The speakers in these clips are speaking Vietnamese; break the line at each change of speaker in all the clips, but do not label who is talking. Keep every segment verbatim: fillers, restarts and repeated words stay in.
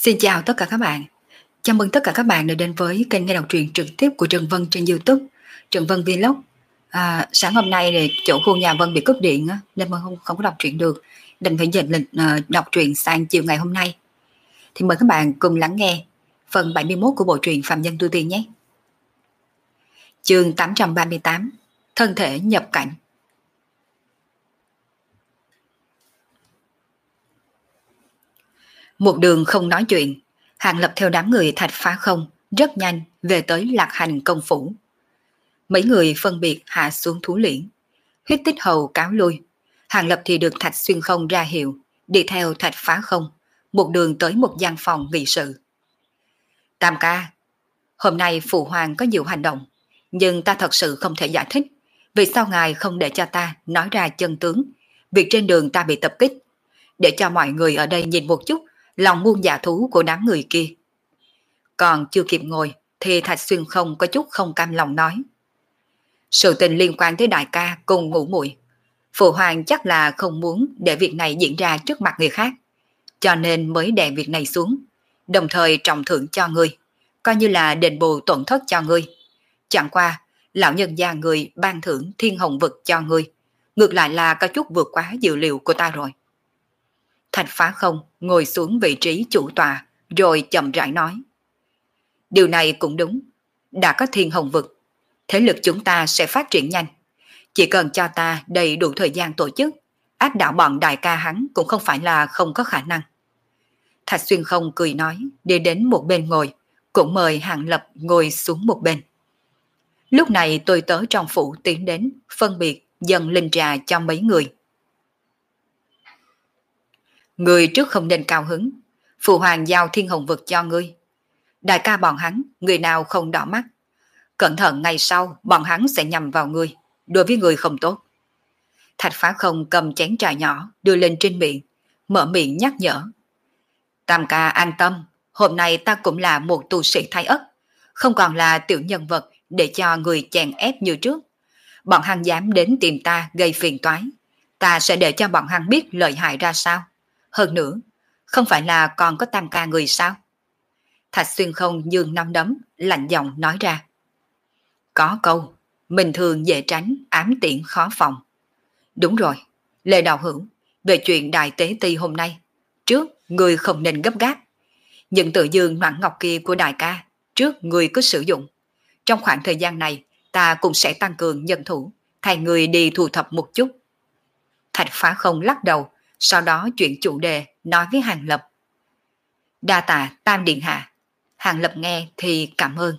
Xin chào tất cả các bạn. Chào mừng tất cả các bạn đã đến với kênh nghe đọc truyện trực tiếp của Trần Vân trên YouTube, Trần Vân Vlog. À, sáng hôm nay thì chỗ khu nhà Vân bị cúp điện á, nên Vân không, không có đọc truyện được. Định phải dịch lịch uh, đọc truyện sang chiều ngày hôm nay. Thì mời các bạn cùng lắng nghe phần bảy mươi mốt của bộ truyện Phạm Nhân Tu Tiên nhé. Chương tám trăm ba mươi tám, Thân thể nhập cảnh. Một đường không nói chuyện, Hàng Lập theo đám người Thạch Phá Không rất nhanh về tới Lạc Hành công phủ. Mấy người phân biệt hạ xuống thú liễn, Huyết Tích Hầu cáo lui, Hàng Lập thì được Thạch Xuyên Không ra hiệu đi theo Thạch Phá Không một đường tới một gian phòng nghị sự. Tam ca, hôm nay phụ hoàng có nhiều hành động, nhưng ta thật sự không thể giải thích vì sao ngài không để cho ta nói ra chân tướng việc trên đường ta bị tập kích, để cho mọi người ở đây nhìn một chút lòng muôn dạ thú của đám người kia. Còn chưa kịp ngồi thì Thạch Xuyên Không có chút không cam lòng nói: sự tình liên quan tới đại ca cùng ngũ muội, phụ hoàng chắc là không muốn để việc này diễn ra trước mặt người khác, cho nên mới đè việc này xuống, đồng thời trọng thưởng cho ngươi, coi như là đền bù tổn thất cho ngươi. Chẳng qua lão nhân gia người ban thưởng thiên hồng vực cho ngươi, ngược lại là có chút vượt quá dự liệu của ta rồi. Thạch Phá Không ngồi xuống vị trí chủ tọa rồi chậm rãi nói: điều này cũng đúng, đã có thiên hồng vực, thế lực chúng ta sẽ phát triển nhanh, chỉ cần cho ta đầy đủ thời gian tổ chức, áp đảo bọn đại ca hắn cũng không phải là không có khả năng. Thạch Xuyên Không cười nói, đi đến một bên ngồi, cũng mời Hàng Lập ngồi xuống một bên. Lúc này tôi tớ trong phủ tiến đến, phân biệt dần linh trà cho mấy người. Người trước không nên cao hứng, phụ hoàng giao thiên hồng vực cho ngươi. Đại ca bọn hắn, người nào không đỏ mắt, cẩn thận ngày sau bọn hắn sẽ nhằm vào ngươi, đối với ngươi không tốt. Thạch Phá Không cầm chén trà nhỏ đưa lên trên miệng, mở miệng nhắc nhở. Tam ca an tâm, hôm nay ta cũng là một tu sĩ thái ất, không còn là tiểu nhân vật để cho người chèn ép như trước. Bọn hắn dám đến tìm ta gây phiền toái, ta sẽ để cho bọn hắn biết lợi hại ra sao. Hơn nữa, không phải là còn có tam ca người sao? Thạch Xuyên Không dương năm đấm, lạnh giọng nói ra. Có câu, bình thường dễ tránh, ám tiện khó phòng. Đúng rồi, Lê Đạo Hữu, về chuyện đại tế ti hôm nay, trước người không nên gấp gáp. Những tự dương noãn ngọc kia của đại ca, trước người cứ sử dụng. Trong khoảng thời gian này, ta cũng sẽ tăng cường nhân thủ, thay người đi thu thập một chút. Thạch Phá Không lắc đầu, sau đó chuyển chủ đề nói với Hàng Lập. Đa tạ Tam Điện Hạ. Hàng Lập nghe thì cảm ơn.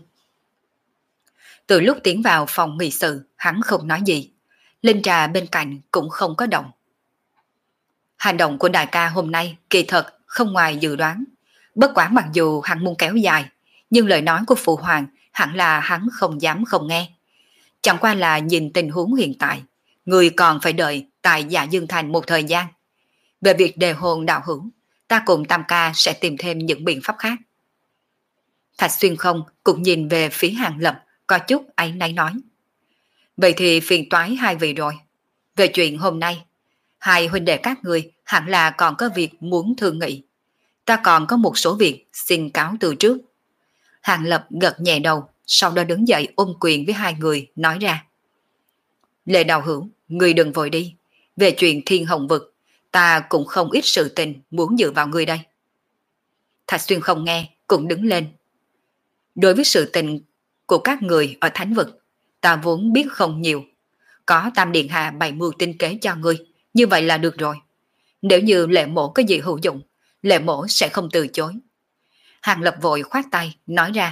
Từ lúc tiến vào phòng nghị sự, hắn không nói gì. Linh trà bên cạnh cũng không có động. Hành động của đại ca hôm nay kỳ thật không ngoài dự đoán. Bất quả mặc dù hắn muốn kéo dài, nhưng lời nói của phụ hoàng hẳn là hắn không dám không nghe. Chẳng qua là nhìn tình huống hiện tại, người còn phải đợi tại Dạ Dương Thành một thời gian. Về việc đề hồn đạo hữu, ta cùng Tam ca sẽ tìm thêm những biện pháp khác. Thạch Xuyên Không cũng nhìn về phía Hàng Lập, có chút áy náy nói. Vậy thì phiền toái hai vị rồi. Về chuyện hôm nay, hai huynh đệ các người hẳn là còn có việc muốn thương nghị. Ta còn có một số việc xin cáo từ trước. Hàng Lập gật nhẹ đầu, sau đó đứng dậy ôm quyền với hai người, nói ra. Lê Đạo Hữu, người đừng vội đi. Về chuyện thiên hồng vực, ta cũng không ít sự tình muốn dựa vào người đây. Thạch Xuyên Không nghe, cũng đứng lên. Đối với sự tình của các người ở thánh vực, ta vốn biết không nhiều. Có Tam Điện Hạ bày mưu tinh kế cho ngươi, như vậy là được rồi. Nếu như Lệ Mổ có gì hữu dụng, Lệ Mổ sẽ không từ chối. Hàng Lập vội khoát tay, nói ra.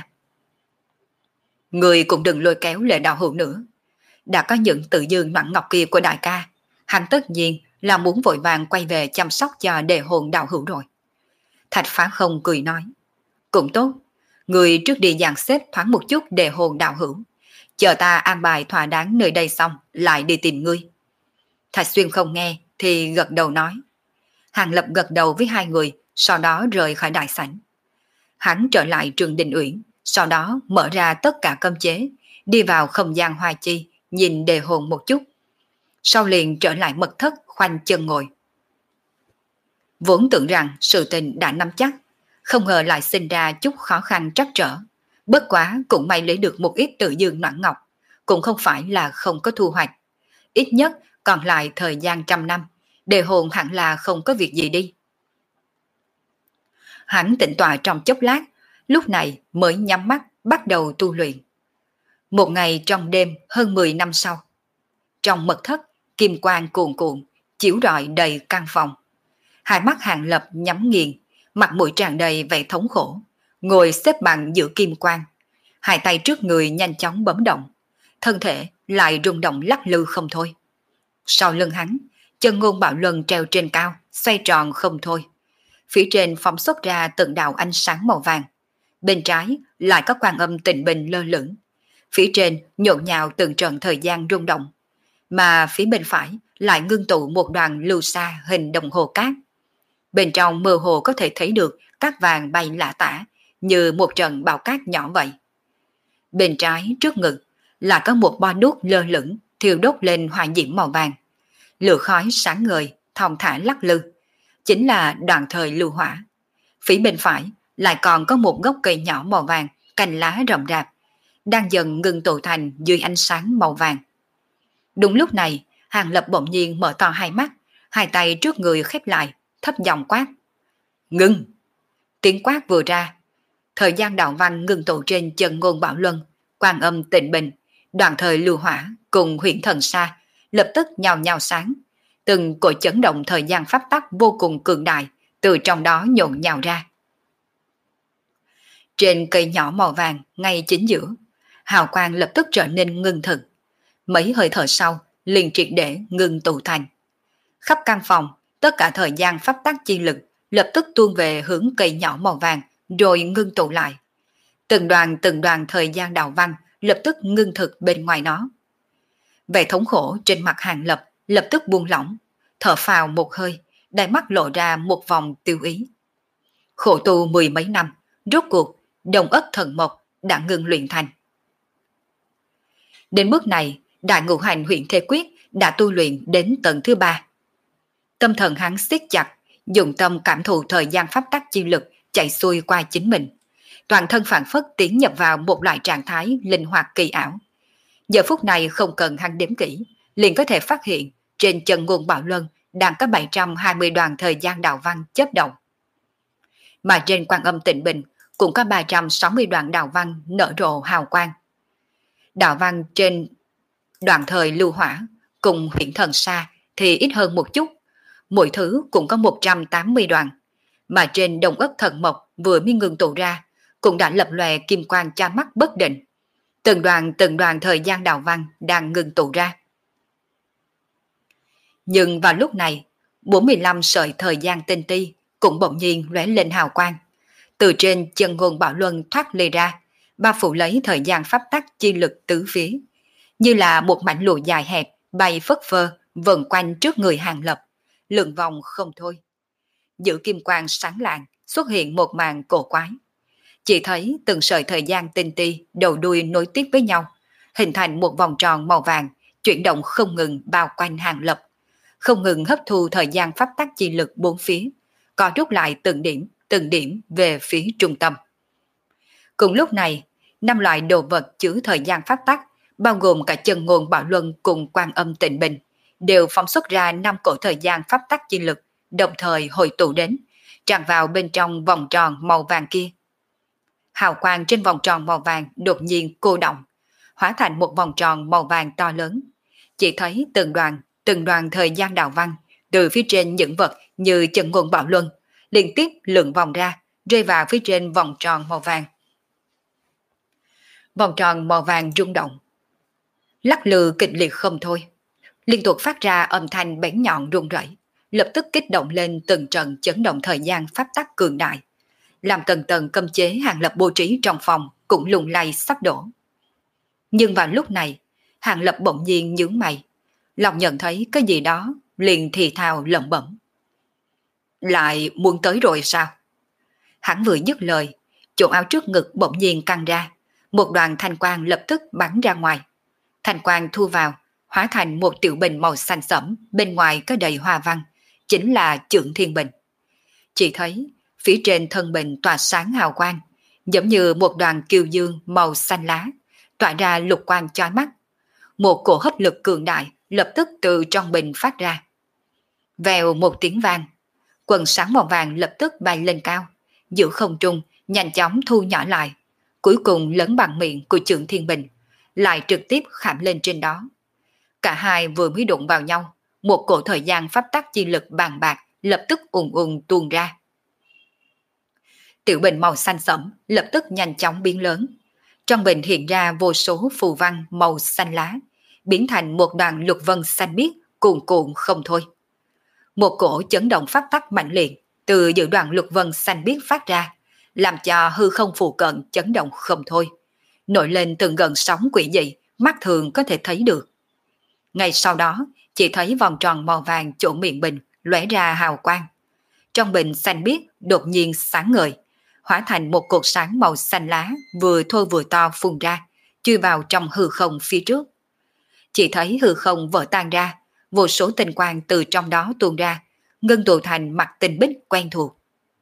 Người cũng đừng lôi kéo Lệ Đạo Hữu nữa. Đã có những tự dương noãn ngọc kia của đại ca, hắn tất nhiên là muốn vội vàng quay về chăm sóc cho đề hồn đạo hữu rồi. Thạch Phá Không cười nói. Cũng tốt, người trước đi dàn xếp thoáng một chút đề hồn đạo hữu. Chờ ta an bài thỏa đáng nơi đây xong, lại đi tìm ngươi. Thạch Xuyên Không nghe thì gật đầu nói. Hàng Lập gật đầu với hai người, sau đó rời khỏi đại sảnh. Hắn trở lại Trường Đình Uyển, sau đó mở ra tất cả cấm chế, đi vào không gian hoa chi, nhìn đề hồn một chút. Sau liền trở lại mật thất khoanh chân ngồi. Vốn tưởng rằng sự tình đã nắm chắc, Không ngờ lại sinh ra chút khó khăn trắc trở. Bất quá cũng may lấy được một ít tự dương noãn ngọc, cũng không phải là không có thu hoạch. Ít nhất còn lại thời gian trăm năm, đề hồn hẳn là không có việc gì đi. Hắn tĩnh tọa trong chốc lát, lúc này mới nhắm mắt bắt đầu tu luyện. Một ngày trong đêm hơn mười năm sau, trong mật thất, kim quang cuồn cuộn, chiếu rọi đầy căn phòng. Hai mắt Hàng Lập nhắm nghiền, mặt mũi tràn đầy vẻ thống khổ, ngồi xếp bằng giữa kim quang. Hai tay trước người nhanh chóng bấm động, thân thể lại rung động lắc lư không thôi. Sau lưng hắn, chân ngôn bạo luân treo trên cao, xoay tròn không thôi. Phía trên phóng xuất ra từng đạo ánh sáng màu vàng. Bên trái lại có quan âm tịnh bình lơ lửng. Phía trên nhộn nhạo từng trận thời gian rung động. Mà phía bên phải lại ngưng tụ một đoàn lưu sa hình đồng hồ cát. Bên trong mơ hồ có thể thấy được cát vàng bay lả tả, như một trận bão cát nhỏ vậy. Bên trái trước ngực là có một bo đuốc lơ lửng, thiêu đốt lên hỏa diễm màu vàng. Lửa khói sáng ngời, thong thả lắc lư, chính là đoạn thời lưu hỏa. Phía bên phải lại còn có một gốc cây nhỏ màu vàng, cành lá rậm rạp, đang dần ngưng tụ thành dưới ánh sáng màu vàng. Đúng lúc này, Hàng Lập bỗng nhiên mở to hai mắt, hai tay trước người khép lại, thấp giọng quát: "Ngưng!" Tiếng quát vừa ra, thời gian đạo văn ngưng tụ trên chân ngôn bảo luân, quan âm tịnh bình, đoạn thời lưu hỏa cùng huyễn thần sa lập tức nhào nhào sáng. Từng cội chấn động thời gian pháp tắc vô cùng cường đại từ trong đó nhộn nhào ra. Trên cây nhỏ màu vàng ngay chính giữa, hào quang lập tức trở nên ngưng thực. Mấy hơi thở sau liền triệt để ngưng tụ thành. Khắp căn phòng, tất cả thời gian pháp tắc chi lực lập tức tuôn về hướng cây nhỏ màu vàng rồi ngưng tụ lại. Từng đoàn từng đoàn thời gian đạo văn lập tức ngưng thực bên ngoài nó. Vẻ thống khổ trên mặt Hàng Lập lập tức buông lỏng, thở phào một hơi, đáy mắt lộ ra một vòng tiêu ý. Khổ tu mười mấy năm, rốt cuộc đồng ất thần mộc đã ngừng luyện thành. Đến bước này, đại ngũ hành huyện thế quyết đã tu luyện đến tầng thứ ba. Tâm thần hắn siết chặt, dùng tâm cảm thụ thời gian pháp tắc chi lực chạy xuôi qua chính mình. Toàn thân phản phất tiến nhập vào một loại trạng thái linh hoạt kỳ ảo. Giờ phút này không cần hắn đếm kỹ, liền có thể phát hiện trên chân ngôn bảo luân đang có bảy trăm hai mươi đoàn thời gian đạo văn chớp động. Mà trên quan âm tịnh bình cũng có ba trăm sáu mươi đoạn đạo văn nở rộ hào quang. Đạo văn trên đoạn thời lưu hỏa cùng huyễn thần sa thì ít hơn một chút, mỗi thứ cũng có một trăm tám mươi đoạn, mà trên đồng ất thần mộc vừa mới ngừng tụ ra cũng đã lập lòe kim quang cha mắt bất định. Từng đoàn từng đoàn thời gian đạo văn đang ngừng tụ ra. Nhưng vào lúc này, bốn mươi lăm sợi thời gian tinh ti cũng bỗng nhiên lóe lên hào quang. Từ trên chân ngôn bảo luân thoát lê ra, bao phủ lấy thời gian pháp tắc chi lực tứ phía, như là một mảnh lụa dài hẹp bay phất phơ vần quanh trước người Hàng Lập, lượn vòng không thôi. Giữa kim quang sáng lạng xuất hiện một màn cổ quái. Chỉ thấy từng sợi thời gian tinh ti đầu đuôi nối tiếp với nhau, hình thành một vòng tròn màu vàng, chuyển động không ngừng bao quanh Hàng Lập, không ngừng hấp thu thời gian pháp tắc chi lực bốn phía, co rút lại từng điểm, từng điểm về phía trung tâm. Cùng lúc này, năm loại đồ vật chứa thời gian pháp tắc, bao gồm cả chân ngôn bảo luân cùng quan âm tịnh bình, đều phóng xuất ra năm cổ thời gian pháp tắc chi lực, đồng thời hội tụ đến, tràn vào bên trong vòng tròn màu vàng kia. Hào quang trên vòng tròn màu vàng đột nhiên cô động, hóa thành một vòng tròn màu vàng to lớn. Chỉ thấy từng đoàn, từng đoàn thời gian đạo văn, từ phía trên những vật như chân ngôn bảo luân, liên tiếp lượn vòng ra, rơi vào phía trên vòng tròn màu vàng. Vòng tròn màu vàng rung động, lắc lư kịch liệt không thôi, liên tục phát ra âm thanh bén nhọn rung rẩy, lập tức kích động lên từng trận chấn động thời gian pháp tắc cường đại, làm tầng tầng cấm chế Hàng Lập bố trí trong phòng cũng lung lay sắp đổ. Nhưng vào lúc này, Hàng Lập bỗng nhiên nhướng mày, lòng nhận thấy cái gì đó, liền thì thào lẩm bẩm: "Lại muốn tới rồi sao?" Hắn vừa dứt lời, chỗ áo trước ngực bỗng nhiên căng ra, một đoàn thanh quang lập tức bắn ra ngoài. Thanh quang thu vào, hóa thành một tiểu bình màu xanh sẫm, bên ngoài có đầy hoa văn, chính là Chưởng Thiên Bình. Chỉ thấy phía trên thân bình tỏa sáng hào quang, giống như một đoàn kiều dương màu xanh lá, tỏa ra lục quang chói mắt. Một cổ hấp lực cường đại lập tức từ trong bình phát ra. Vèo một tiếng vang, quần sáng màu vàng lập tức bay lên cao, giữa không trung nhanh chóng thu nhỏ lại, cuối cùng lớn bằng miệng của Trượng Thiên Bình, lại trực tiếp khảm lên trên đó. Cả hai vừa mới đụng vào nhau, một cổ thời gian pháp tắc chi lực bàn bạc lập tức ùn ùn tuôn ra. Tiểu bình màu xanh sẫm lập tức nhanh chóng biến lớn. Trong bình hiện ra vô số phù văn màu xanh lá, biến thành một đoàn lục vân xanh biếc cuồn cuộn không thôi. Một cổ chấn động pháp tắc mạnh liệt từ giữa đoàn lục vân xanh biếc phát ra, làm cho hư không phụ cận chấn động không thôi, nổi lên từng gần sóng quỷ dị, mắt thường có thể thấy được. Ngay sau đó, chỉ thấy vòng tròn màu vàng chỗ miệng bình lóe ra hào quang. Trong bình xanh biếc đột nhiên sáng ngời, hóa thành một cột sáng màu xanh lá vừa thô vừa to phun ra, chui vào trong hư không phía trước. Chỉ thấy hư không vỡ tan ra, vô số tinh quang từ trong đó tuôn ra, ngưng tụ thành mặt tinh bích quen thuộc.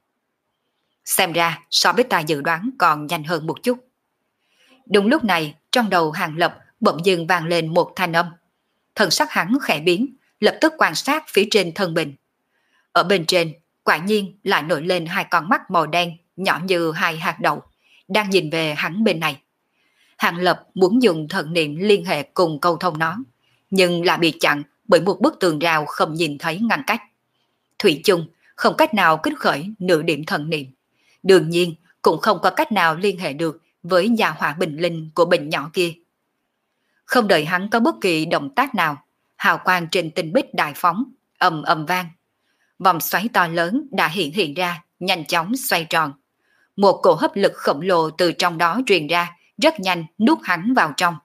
Xem ra so với ta dự đoán còn nhanh hơn một chút. Đúng lúc này, trong đầu Hàng Lập bỗng dưng vang lên một thanh âm. Thần sắc hắn khẽ biến, lập tức quan sát phía trên thân bình. Ở bên trên, quả nhiên lại nổi lên hai con mắt màu đen, nhỏ như hai hạt đậu, đang nhìn về hắn bên này. Hàng Lập muốn dùng thần niệm liên hệ cùng câu thông nó, nhưng lại bị chặn bởi một bức tường rào không nhìn thấy ngăn cách. Thủy chung không cách nào kích khởi nửa điểm thần niệm, đương nhiên cũng không có cách nào liên hệ được với gia hỏa bình linh của bình nhỏ kia. Không đợi hắn có bất kỳ động tác nào, hào quang trên tinh bích đại phóng, ầm ầm vang. Vòng xoáy to lớn đã hiện hiện ra, nhanh chóng xoay tròn. Một cổ hấp lực khổng lồ từ trong đó truyền ra, rất nhanh nuốt hắn vào trong.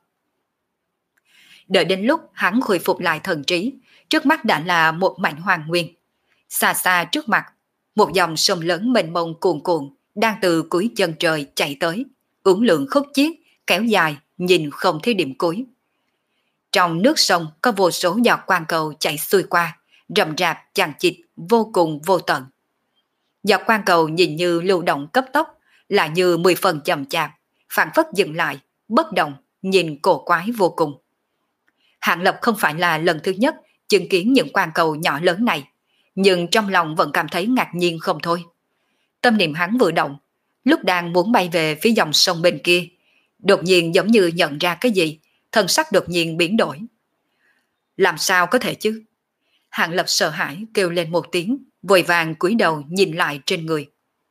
Đợi đến lúc hắn khôi phục lại thần trí, trước mắt đã là một mảnh hoàng nguyên. Xa xa trước mặt, một dòng sông lớn mênh mông cuồn cuộn đang từ cuối chân trời chạy tới, uốn lượn khúc chiết, kéo dài, nhìn không thấy điểm cuối. Trong nước sông có vô số giọt quang cầu chạy xuôi qua, rầm rạp chằng chịt, vô cùng vô tận. Giọt quang cầu nhìn như lưu động cấp tốc, lại như mười phần chậm chạp, phản phất dừng lại, bất động, nhìn cổ quái vô cùng. Hạng Lập không phải là lần thứ nhất chứng kiến những quang cầu nhỏ lớn này, nhưng trong lòng vẫn cảm thấy ngạc nhiên không thôi. Tâm niệm hắn vừa động, lúc đang muốn bay về phía dòng sông bên kia, đột nhiên giống như nhận ra cái gì, thân sắc đột nhiên biến đổi. Làm sao có thể chứ? Hạng Lập sợ hãi kêu lên một tiếng, vội vàng cúi đầu nhìn lại trên người.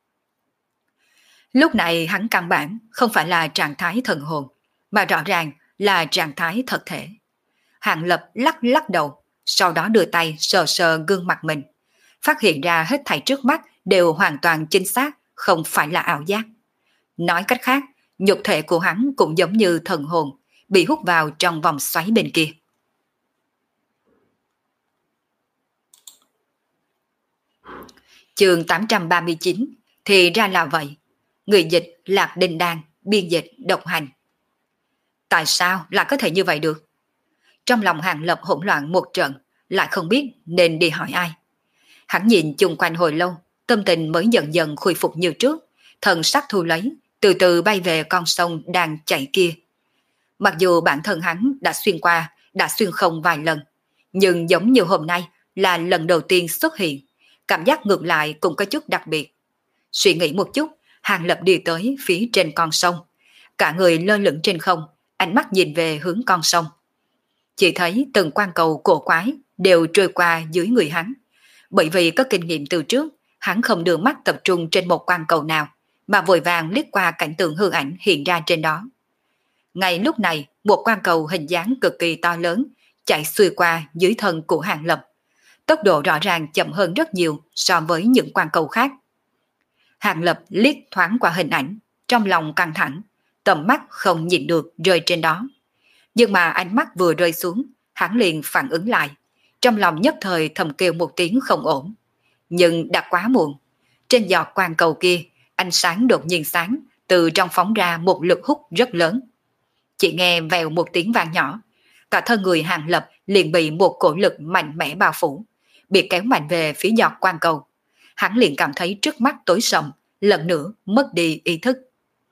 Lúc này hắn căn bản không phải là trạng thái thần hồn, mà rõ ràng là trạng thái thật thể. Hạng Lập lắc lắc đầu, sau đó đưa tay sờ sờ gương mặt mình, phát hiện ra hết thảy trước mắt đều hoàn toàn chính xác, không phải là ảo giác. Nói cách khác, nhục thể của hắn cũng giống như thần hồn, bị hút vào trong vòng xoáy bên kia. Chương tám trăm ba mươi chín, thì ra là vậy. Người dịch Lạc Đinh Đan, biên dịch Độc Hành. Tại sao lại có thể như vậy được? Trong lòng Hàng Lập hỗn loạn một trận, lại không biết nên đi hỏi ai. Hắn nhìn chung quanh hồi lâu, tâm tình mới dần dần khôi phục như trước, thần sắc thu lấy, từ từ bay về con sông đang chảy kia. Mặc dù bản thân hắn đã xuyên qua, đã xuyên không vài lần, nhưng giống như hôm nay là lần đầu tiên xuất hiện, cảm giác ngược lại cũng có chút đặc biệt. Suy nghĩ một chút, Hàng Lập đi tới phía trên con sông, cả người lơ lửng trên không, ánh mắt nhìn về hướng con sông. Chỉ thấy từng quan cầu cổ quái đều trôi qua dưới người hắn. Bởi vì có kinh nghiệm từ trước, hắn không đưa mắt tập trung trên một quan cầu nào, mà vội vàng liếc qua cảnh tượng hư ảnh hiện ra trên đó. Ngay lúc này, một quan cầu hình dáng cực kỳ to lớn chạy xuôi qua dưới thân của Hàng Lập. Tốc độ rõ ràng chậm hơn rất nhiều so với những quan cầu khác. Hàng Lập liếc thoáng qua hình ảnh, trong lòng căng thẳng, tầm mắt không nhìn được rơi trên đó. Nhưng mà ánh mắt vừa rơi xuống, hắn liền phản ứng lại, trong lòng nhất thời thầm kêu một tiếng không ổn. Nhưng đã quá muộn, trên giọt quang cầu kia, ánh sáng đột nhiên sáng, từ trong phóng ra một lực hút rất lớn. Chỉ nghe vèo một tiếng vang nhỏ, cả thân người Hàng Lập liền bị một cổ lực mạnh mẽ bao phủ, bị kéo mạnh về phía giọt quang cầu. hắn liền cảm thấy trước mắt tối sầm, lần nữa mất đi ý thức.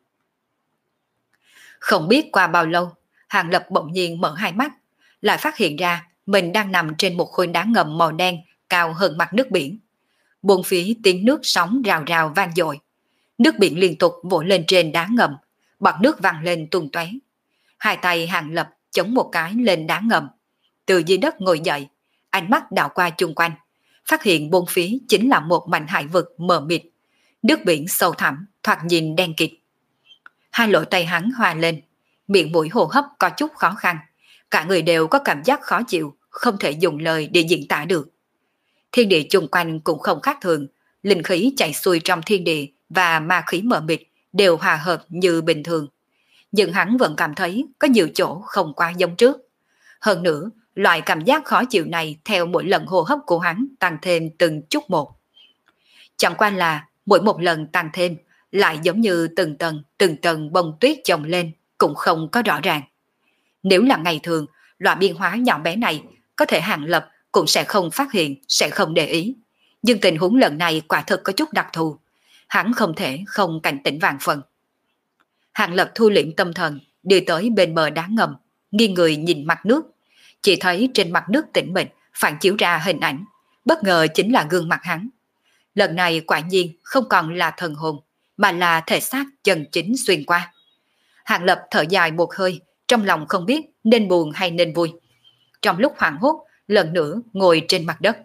Không biết qua bao lâu, Hàng Lập bỗng nhiên mở hai mắt, lại phát hiện ra mình đang nằm trên một khối đá ngầm màu đen cao hơn mặt nước biển. Bốn phía tiếng nước sóng rào rào vang dội, nước biển liên tục vỗ lên trên đá ngầm, bọt nước văng lên tung tóe. Hai tay Hàng Lập chống một cái lên đá ngầm, từ dưới đất ngồi dậy, ánh mắt đảo qua chung quanh, phát hiện bốn phía chính là một mảnh hải vực mờ mịt, nước biển sâu thẳm, thoạt nhìn đen kịt. Hai lỗ tay hắn hòa lên, miệng mũi hô hấp có chút khó khăn, cả người đều có cảm giác khó chịu, không thể dùng lời để diễn tả được. Thiên địa chung quanh cũng không khác thường, linh khí chạy xuôi trong thiên địa và ma khí mờ mịt đều hòa hợp như bình thường. Nhưng hắn vẫn cảm thấy có nhiều chỗ không quá giống trước. Hơn nữa, loại cảm giác khó chịu này theo mỗi lần hô hấp của hắn tăng thêm từng chút một. Chẳng qua là mỗi một lần tăng thêm lại giống như từng tầng từng tầng bông tuyết chồng lên, cũng không có rõ ràng. Nếu là ngày thường, loại biến hóa nhỏ bé này có thể Hàng Lập cũng sẽ không phát hiện, sẽ không để ý. Nhưng tình huống lần này quả thực có chút đặc thù, hắn không thể không cảnh tỉnh vạn phần. Hàng Lập thu liễm tâm thần, đi tới bên bờ đá ngầm, nghiêng người nhìn mặt nước. Chỉ thấy trên mặt nước tĩnh mịch phản chiếu ra hình ảnh, bất ngờ chính là gương mặt hắn. Lần này quả nhiên không còn là thần hồn, mà là thể xác chân chính xuyên qua. Hàng Lập thở dài một hơi, trong lòng không biết nên buồn hay nên vui. Trong lúc hoảng hốt, lần nữa ngồi trên mặt đất.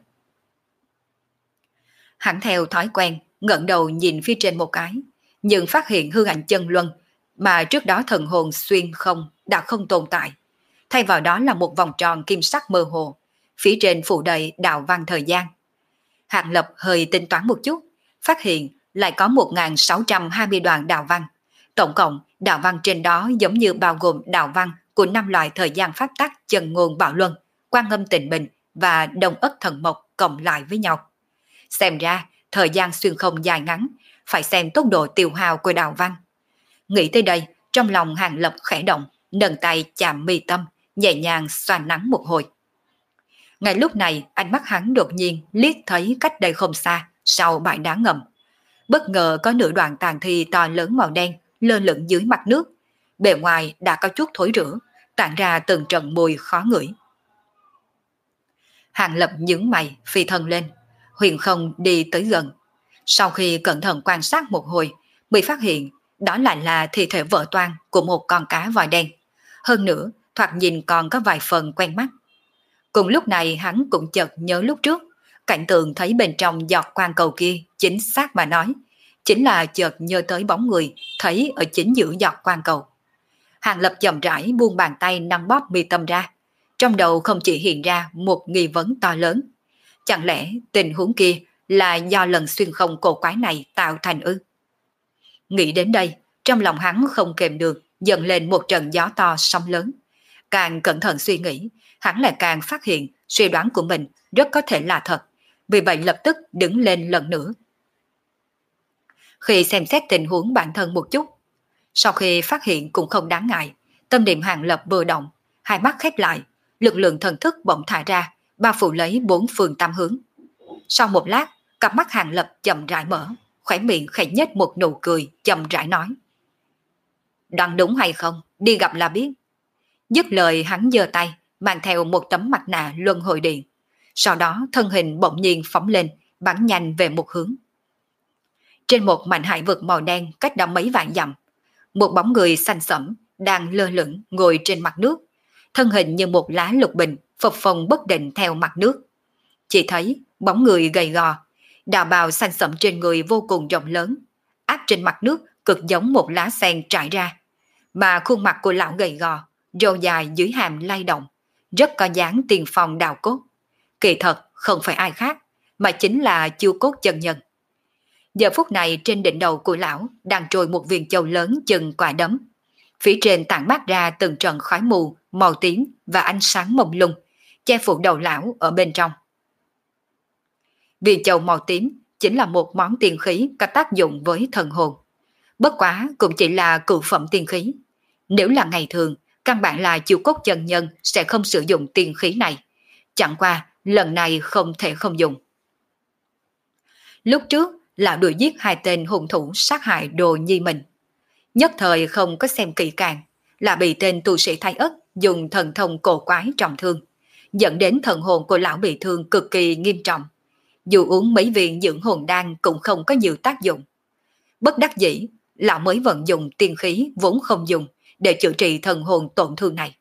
Hắn theo thói quen, ngẩng đầu nhìn phía trên một cái, nhưng phát hiện hư ảnh chân luân mà trước đó thần hồn xuyên không đã không tồn tại. Thay vào đó là một vòng tròn kim sắc mơ hồ, phía trên phủ đầy đạo văn thời gian. Hàng Lập hơi tính toán một chút, phát hiện lại có một nghìn sáu trăm hai mươi đoạn đạo văn. Tổng cộng, đạo văn trên đó giống như bao gồm đạo văn của năm loại thời gian pháp tắc chân ngôn bảo luân, quan âm tịnh bình và đông ất thần mộc cộng lại với nhau. Xem ra, thời gian xuyên không dài ngắn, phải xem tốc độ tiêu hao của đạo văn. Nghĩ tới đây, trong lòng Hàng Lập khẽ động, nâng tay chạm mi tâm, nhẹ nhàng xoa nắng một hồi. Ngay lúc này, ánh mắt hắn đột nhiên liếc thấy cách đây không xa, sau bãi đá ngầm. Bất ngờ có nửa đoạn tàn thi to lớn màu đen lơ lửng dưới mặt nước. Bề ngoài đã có chút thối rữa, tản ra từng trận mùi khó ngửi. Hàng Lập nhướng mày, phi thân lên, huyền không đi tới gần. Sau khi cẩn thận quan sát một hồi, mới phát hiện đó lại là thi thể vỡ toang của một con cá voi đen. Hơn nữa, thoạt nhìn còn có vài phần quen mắt. Cùng lúc này hắn cũng chợt nhớ lúc trước, cảnh tượng thấy bên trong giọt quang cầu kia chính xác mà nói, chính là chợt nhớ tới bóng người thấy ở chính giữa giọt quang cầu. Hàng Lập chậm rãi buông bàn tay nắm bóp mi tâm ra, trong đầu không chỉ hiện ra một nghi vấn to lớn. Chẳng lẽ tình huống kia là do lần xuyên không cổ quái này tạo thành ư? Nghĩ đến đây, trong lòng hắn không kềm được, dần lên một trận gió to sóng lớn. Càng cẩn thận suy nghĩ, hắn lại càng phát hiện suy đoán của mình rất có thể là thật, vì vậy lập tức đứng lên lần nữa. Khi xem xét tình huống bản thân một chút, sau khi phát hiện cũng không đáng ngại, tâm niệm Hàng Lập vừa động, hai mắt khép lại, lực lượng thần thức bỗng thả ra, bao phủ lấy bốn phương tam hướng. Sau một lát, cặp mắt Hàng Lập chậm rãi mở, khóe miệng khẽ nhếch một nụ cười, chậm rãi nói: "Đoán đúng hay không, đi gặp là biết." Dứt lời hắn giơ tay, mang theo một tấm mặt nạ luân hồi điện. Sau đó thân hình bỗng nhiên phóng lên, bắn nhanh về một hướng. Trên một mảnh hải vực màu đen cách đó mấy vạn dặm, một bóng người xanh sẫm đang lơ lửng ngồi trên mặt nước, thân hình như một lá lục bình phập phồng bất định theo mặt nước. Chỉ thấy bóng người gầy gò, đạo bào xanh sẫm trên người vô cùng rộng lớn, áp trên mặt nước cực giống một lá sen trải ra, mà khuôn mặt của lão gầy gò, râu dài dưới hàm lay động, rất có dáng tiền phong đào cốt. Kỳ thật không phải ai khác, mà chính là Chu Cốt chân nhân. Giờ phút này trên đỉnh đầu của lão đang trôi một viên châu lớn chừng quả đấm. Phía trên tản mát ra từng trận khói mù, màu tím và ánh sáng mông lung, che phủ đầu lão ở bên trong. Viên châu màu tím chính là một món tiên khí có tác dụng với thần hồn. Bất quá cũng chỉ là cựu phẩm tiên khí. Nếu là ngày thường, căn bản là Chu Cốt chân nhân sẽ không sử dụng tiên khí này. Chẳng qua lần này không thể không dùng. Lúc trước, lão đuổi giết hai tên hung thủ sát hại Đồ Nhi mình. Nhất thời không có xem kỹ càng, là bị tên tu sĩ Thái Ất dùng thần thông cổ quái trọng thương, dẫn đến thần hồn của lão bị thương cực kỳ nghiêm trọng. Dù uống mấy viên dưỡng hồn đan cũng không có nhiều tác dụng. Bất đắc dĩ, lão mới vận dụng tiên khí vốn không dùng để chữa trị thần hồn tổn thương này.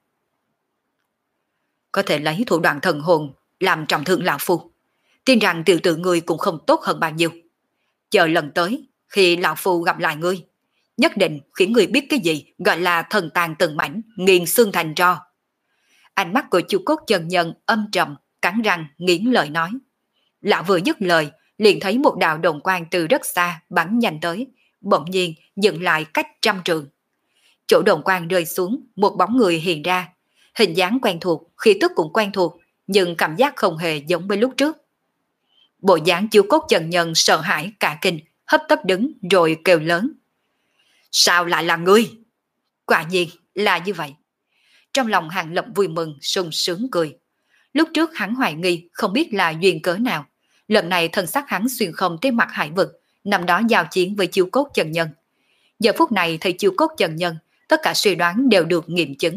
Có thể lấy thủ đoạn thần hồn làm trọng thương lão phu, tin rằng tiểu tử ngươi cũng không tốt hơn bao nhiêu. Chờ lần tới, khi lão phu gặp lại ngươi, nhất định khiến ngươi biết cái gì gọi là thần tàn từng mảnh, nghiền xương thành tro. Ánh mắt của Chu Cốt Chân Nhân âm trầm, cắn răng nghiến lợi nói. Lão vừa dứt lời, liền thấy một đạo đồng quang từ rất xa bắn nhanh tới, bỗng nhiên dừng lại cách trăm trường. Chỗ đồng quang rơi xuống, một bóng người hiện ra, hình dáng quen thuộc, khí tức cũng quen thuộc, nhưng cảm giác không hề giống với lúc trước. Bộ dáng Chu Cốt Chân Nhân sợ hãi cả kinh, hấp tấp đứng rồi kêu lớn. Sao lại là ngươi? Quả nhiên là như vậy. Trong lòng Hàng Lập vui mừng, sung sướng cười. Lúc trước hắn hoài nghi không biết là duyên cớ nào. Lần này thân xác hắn xuyên không tới mặt hải vực, nằm đó giao chiến với Chu Cốt Chân Nhân. Giờ phút này thấy Chu Cốt Chân Nhân, tất cả suy đoán đều được nghiệm chứng.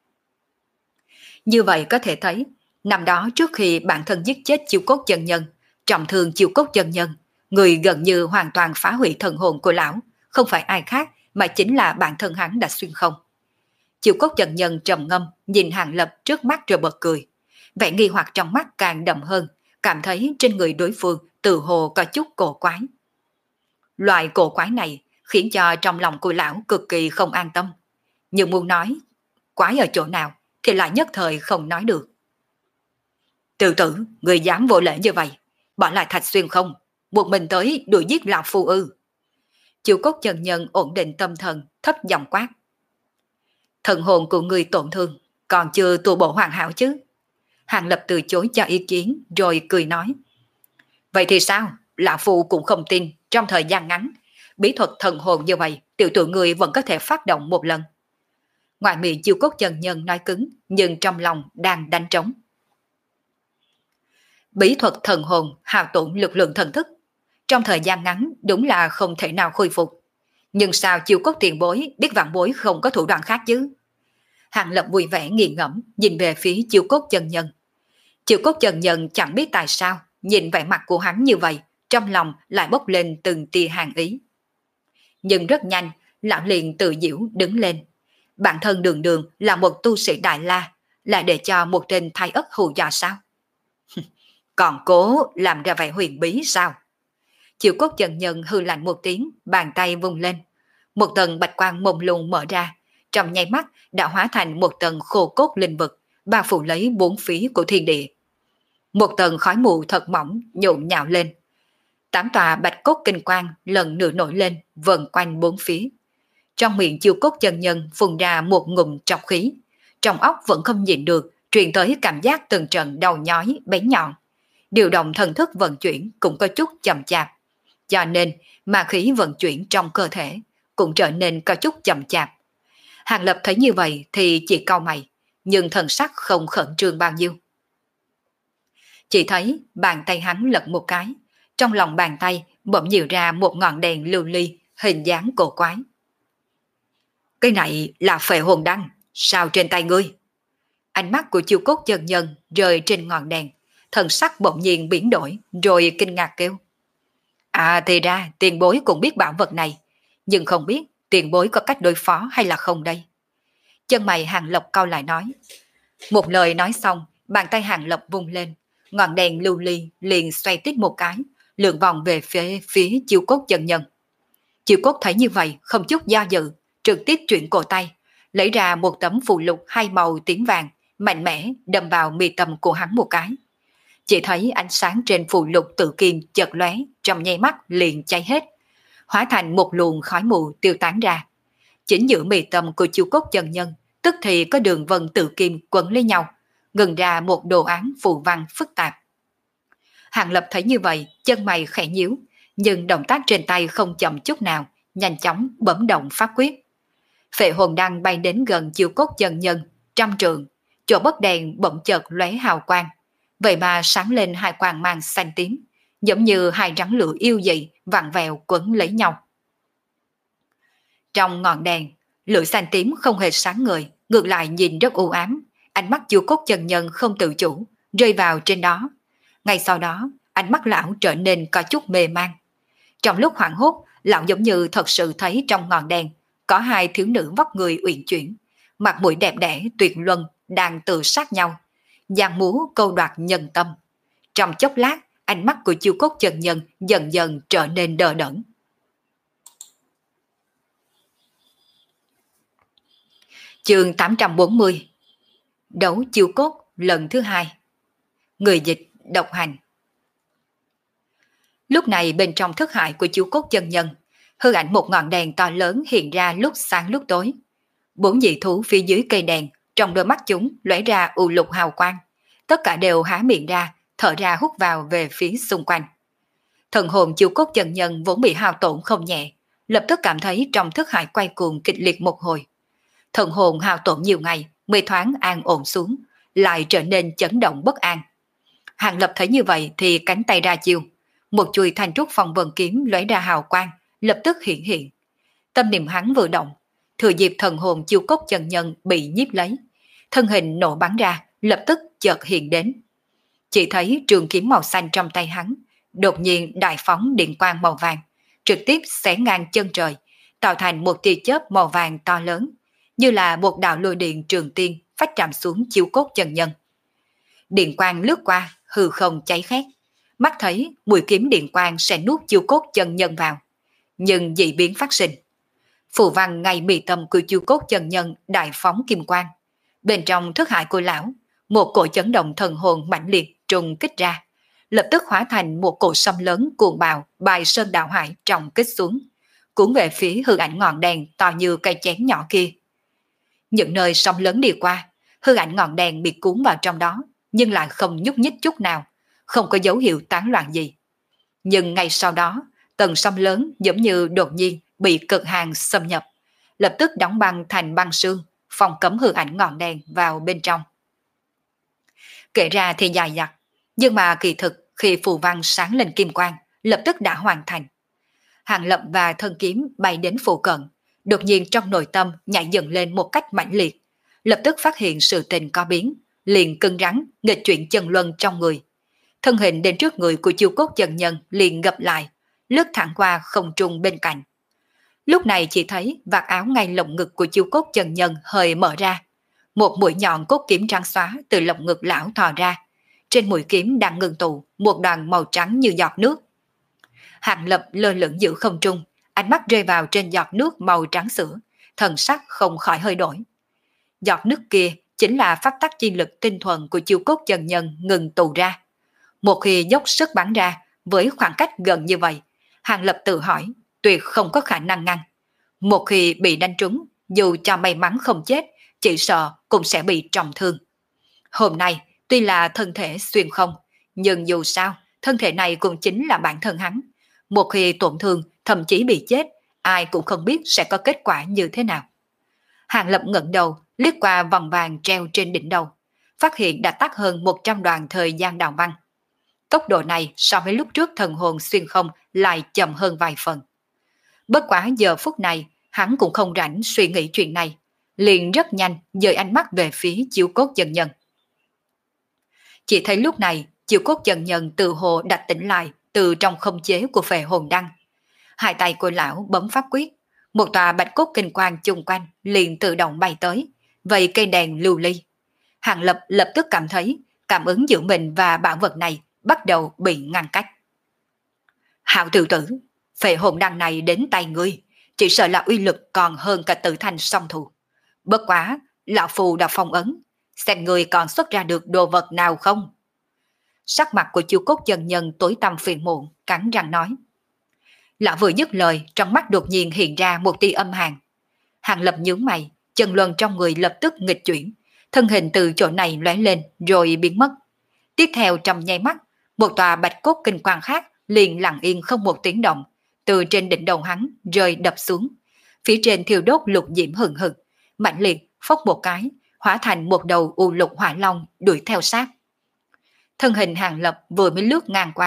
Như vậy có thể thấy, năm đó trước khi bản thân giết chết Chu Cốt Chân Nhân, trọng thương Chu Cốt Chân Nhân, người gần như hoàn toàn phá hủy thần hồn của lão, không phải ai khác mà chính là bản thân hắn đã xuyên không. Chu Cốt Chân Nhân trầm ngâm nhìn Hàng Lập trước mắt rồi bật cười. Vẻ nghi hoặc trong mắt càng đậm hơn, cảm thấy trên người đối phương tự hồ có chút cổ quái. Loại cổ quái này khiến cho trong lòng của lão cực kỳ không an tâm. Nhưng muốn nói quái ở chỗ nào thì lại nhất thời không nói được. Tự tử, người dám vô lễ như vậy, bỏ lại Thạch Xuyên không, một mình tới đuổi giết lão phu ư? Chu Cốt Chân Nhân ổn định tâm thần, thấp giọng quát. Thần hồn của người tổn thương, còn chưa tu bổ hoàn hảo chứ? Hàng Lập từ chối cho ý kiến rồi cười nói. Vậy thì sao? Lão phu cũng không tin trong thời gian ngắn, bí thuật thần hồn như vậy, tiểu tử người vẫn có thể phát động một lần. Ngoài miệng Chu Cốt Chân Nhân nói cứng, nhưng trong lòng đang đánh trống. Bí thuật thần hồn hao tổn lực lượng thần thức, trong thời gian ngắn đúng là không thể nào khôi phục. Nhưng sao Chu Cốt tiền bối biết vạn bối không có thủ đoạn khác chứ? Hàng Lập vui vẻ nghiền ngẫm nhìn về phía Chu Cốt Chân Nhân. Chu Cốt Chân Nhân chẳng biết tại sao nhìn vẻ mặt của hắn như vậy, trong lòng lại bốc lên từng tia hàn ý. Nhưng rất nhanh, lão liền tự giễu đứng lên. Bản thân Đường Đường là một tu sĩ Đại La, lại để cho một tên Thái Ất hù dọa sao? Còn cố làm ra vẻ huyền bí sao? Chu Cốt Chân Nhân hư lạnh một tiếng, bàn tay vung lên. Một tầng bạch quang mông lung mở ra, trong nháy mắt đã hóa thành một tầng khô cốt linh vực, bao phủ lấy bốn phía của thiên địa. Một tầng khói mù thật mỏng nhộn nhạo lên. Tám tòa bạch cốt kinh quang lần nữa nổi lên, vần quanh bốn phía. Trong miệng Chu Cốt Chân Nhân phun ra một ngụm trọc khí, trong óc vẫn không nhịn được, truyền tới cảm giác từng trận đau nhói bén nhọn. Điều động thần thức vận chuyển cũng có chút chậm chạp, cho nên ma khí vận chuyển trong cơ thể cũng trở nên có chút chậm chạp. Hàng Lập thấy như vậy thì chỉ cau mày, nhưng thần sắc không khẩn trương bao nhiêu. Chỉ thấy bàn tay hắn lật một cái, trong lòng bàn tay bỗng nhiều ra một ngọn đèn lưu ly hình dáng cổ quái. Cái này là phệ hồn đăng, sao trên tay ngươi? Ánh mắt của Chu Cốt Chân Nhân rơi trên ngọn đèn, thần sắc bỗng nhiên biến đổi rồi kinh ngạc kêu. À thì ra tiền bối cũng biết bảo vật này, nhưng không biết tiền bối có cách đối phó hay là không đây? Chân mày Hàng Lập cau lại nói. Một lời nói xong, bàn tay Hàng Lập vung lên, ngọn đèn lưu ly liền xoay tít một cái, lượn vòng về phía phía Chu Cốt Chân Nhân. Chu Cốt thấy như vậy không chút do dự, trực tiếp chuyển cổ tay, lấy ra một tấm phù lục hai màu tím vàng, mạnh mẽ đâm vào mi tâm của hắn một cái. Chỉ thấy ánh sáng trên phù lục tự kim chợt lóe, trong nháy mắt liền cháy hết, hóa thành một luồng khói mù tiêu tán ra. Chính giữa mi tâm của Chu Cốt Chân Nhân, tức thì có đường vân tự kim quấn lấy nhau, ngừng ra một đồ án phù văn phức tạp. Hàng Lập thấy như vậy, chân mày khẽ nhíu, nhưng động tác trên tay không chậm chút nào, nhanh chóng bấm động pháp quyết. Phệ hồn đăng bay đến gần Chu Cốt Chân Nhân, trăm trượng, chỗ bấc đèn bỗng chợt lóe hào quang, vậy mà sáng lên hai quang mang xanh tím, giống như hai rắn lửa yêu dị vặn vẹo quấn lấy nhau. Trong ngọn đèn, lửa xanh tím không hề sáng ngời, ngược lại nhìn rất u ám, ánh mắt Chu Cốt chân nhân không tự chủ, rơi vào trên đó. Ngay sau đó, ánh mắt lão trở nên có chút mê man. Trong lúc hoảng hốt, lão giống như thật sự thấy trong ngọn đèn có hai thiếu nữ vóc người uyển chuyển, mặt mũi đẹp đẽ tuyệt luân đang tự sát nhau, giang múa câu đoạt nhân tâm. Trong chốc lát, ánh mắt của Chu Cốt chân nhân dần dần trở nên đờ đẫn. Chương tám trăm bốn mươi. Đấu chiêu cốt lần thứ hai. Người dịch độc hành. Lúc này bên trong thức hải của Chu Cốt chân nhân, hư ảnh một ngọn đèn to lớn hiện ra lúc sáng lúc tối. Bốn dị thú phía dưới cây đèn, trong đôi mắt chúng lóe ra u lục hào quang, tất cả đều há miệng ra, thở ra hút vào về phía xung quanh. Thần hồn Chu Cốt chân nhân vốn bị hao tổn không nhẹ, lập tức cảm thấy trong thức hải quay cuồng kịch liệt một hồi. Thần hồn hao tổn nhiều ngày mới thoáng an ổn xuống, lại trở nên chấn động bất an. Hàng Lập thấy như vậy thì cánh tay ra chiêu, một chuôi thanh trúc phong vân kiếm lóe ra hào quang, lập tức hiện hiện. Tâm niệm hắn vừa động, thừa dịp thần hồn Chu Cốt chân nhân bị nhiếp lấy, thân hình nổ bắn ra, lập tức chợt hiện đến. Chỉ thấy trường kiếm màu xanh trong tay hắn, đột nhiên đại phóng điện quang màu vàng, trực tiếp xé ngang chân trời, tạo thành một tia chớp màu vàng to lớn, như là một đạo lôi điện trường tiên phách chạm xuống Chu Cốt chân nhân. Điện quang lướt qua, hư không cháy khét, mắt thấy mũi kiếm điện quang sẽ nuốt Chu Cốt chân nhân vào. Nhưng dị biến phát sinh. Phù văn ngay mì tâm của Chu Cốt chân nhân đại phóng kim quang. Bên trong thức hải của lão, một cổ chấn động thần hồn mãnh liệt trùng kích ra, lập tức hóa thành một cổ sông lớn cuồng bạo bài sơn đạo hải trọng kích xuống, cuốn về phía hư ảnh ngọn đèn to như cây chén nhỏ kia. Những nơi sông lớn đi qua, hư ảnh ngọn đèn bị cuốn vào trong đó, nhưng lại không nhúc nhích chút nào, không có dấu hiệu tán loạn gì. Nhưng ngay sau đó, tầng sông lớn giống như đột nhiên bị cực hàn xâm nhập, lập tức đóng băng thành băng sương, phòng cấm hư ảnh ngọn đèn vào bên trong. Kể ra thì dài dặt, nhưng mà kỳ thực khi phù văn sáng lên kim quang, lập tức đã hoàn thành. Hàng Lập và thân kiếm bay đến phụ cận, đột nhiên trong nội tâm nhảy dựng lên một cách mãnh liệt, lập tức phát hiện sự tình có biến, liền cứng rắn nghịch chuyển chân luân trong người. Thân hình đến trước người của Chu Cốt chân nhân liền gập lại, lướt thẳng qua không trung bên cạnh. Lúc này chỉ thấy vạt áo ngay lồng ngực của Chu Cốt chân nhân hơi mở ra, một mũi nhọn cốt kiếm trắng xóa từ lồng ngực lão thò ra, trên mũi kiếm đang ngưng tụ một đoàn màu trắng như giọt nước. Hàng Lập lơ lửng giữa không trung, ánh mắt rơi vào trên giọt nước màu trắng sữa, thần sắc không khỏi hơi đổi. Giọt nước kia chính là pháp tắc chi lực tinh thuần của Chu Cốt chân nhân ngừng tụ ra. Một khi dốc sức bắn ra với khoảng cách gần như vậy, Hàng Lập tự hỏi tuyệt không có khả năng ngăn. Một khi bị đánh trúng, dù cho may mắn không chết, chỉ sợ cũng sẽ bị trọng thương. Hôm nay tuy là thân thể xuyên không, nhưng dù sao thân thể này cũng chính là bản thân hắn. Một khi tổn thương, thậm chí bị chết, ai cũng không biết sẽ có kết quả như thế nào. Hàng Lập ngẩng đầu, liếc qua vòng vàng treo trên đỉnh đầu, phát hiện đã tắt hơn một trăm đoạn thời gian đào băng. Tốc độ này so với lúc trước thần hồn xuyên không lại chậm hơn vài phần. Bất quá giờ phút này, hắn cũng không rảnh suy nghĩ chuyện này, liền rất nhanh dời ánh mắt về phía Chiêu Cốt chân nhân. Chỉ thấy lúc này, Chiêu Cốt chân nhân từ hồ đã tỉnh lại từ trong không chế của phệ hồn đăng. Hai tay của lão bấm pháp quyết, một tòa bạch cốt kinh quang chung quanh liền tự động bay tới, vậy cây đèn lưu ly. Hàng Lập lập tức cảm thấy cảm ứng giữa mình và bảo vật này bắt đầu bị ngăn cách. Hạo tiểu tử, phệ hồn đăng này đến tay ngươi, chỉ sợ là uy lực còn hơn cả Tử Thanh song thủ. Bất quá, lão phù đã phong ấn, xem ngươi còn xuất ra được đồ vật nào không? Sắc mặt của Chu Cốt chân nhân tối tăm phiền muộn, cắn răng nói. Lão vừa dứt lời, trong mắt đột nhiên hiện ra một tia âm hàn. Hàng Lập nhướng mày, chân luân trong người lập tức nghịch chuyển, thân hình từ chỗ này lóe lên rồi biến mất. Tiếp theo trong nháy mắt, một tòa bạch cốt kinh quang khác liền lặng yên không một tiếng động, từ trên đỉnh đầu hắn rơi đập xuống. Phía trên thiêu đốt lục diễm hừng hực, mạnh liệt phốc một cái, hóa thành một đầu u lục hỏa long đuổi theo sát. Thân hình Hàng Lập vừa mới lướt ngang qua,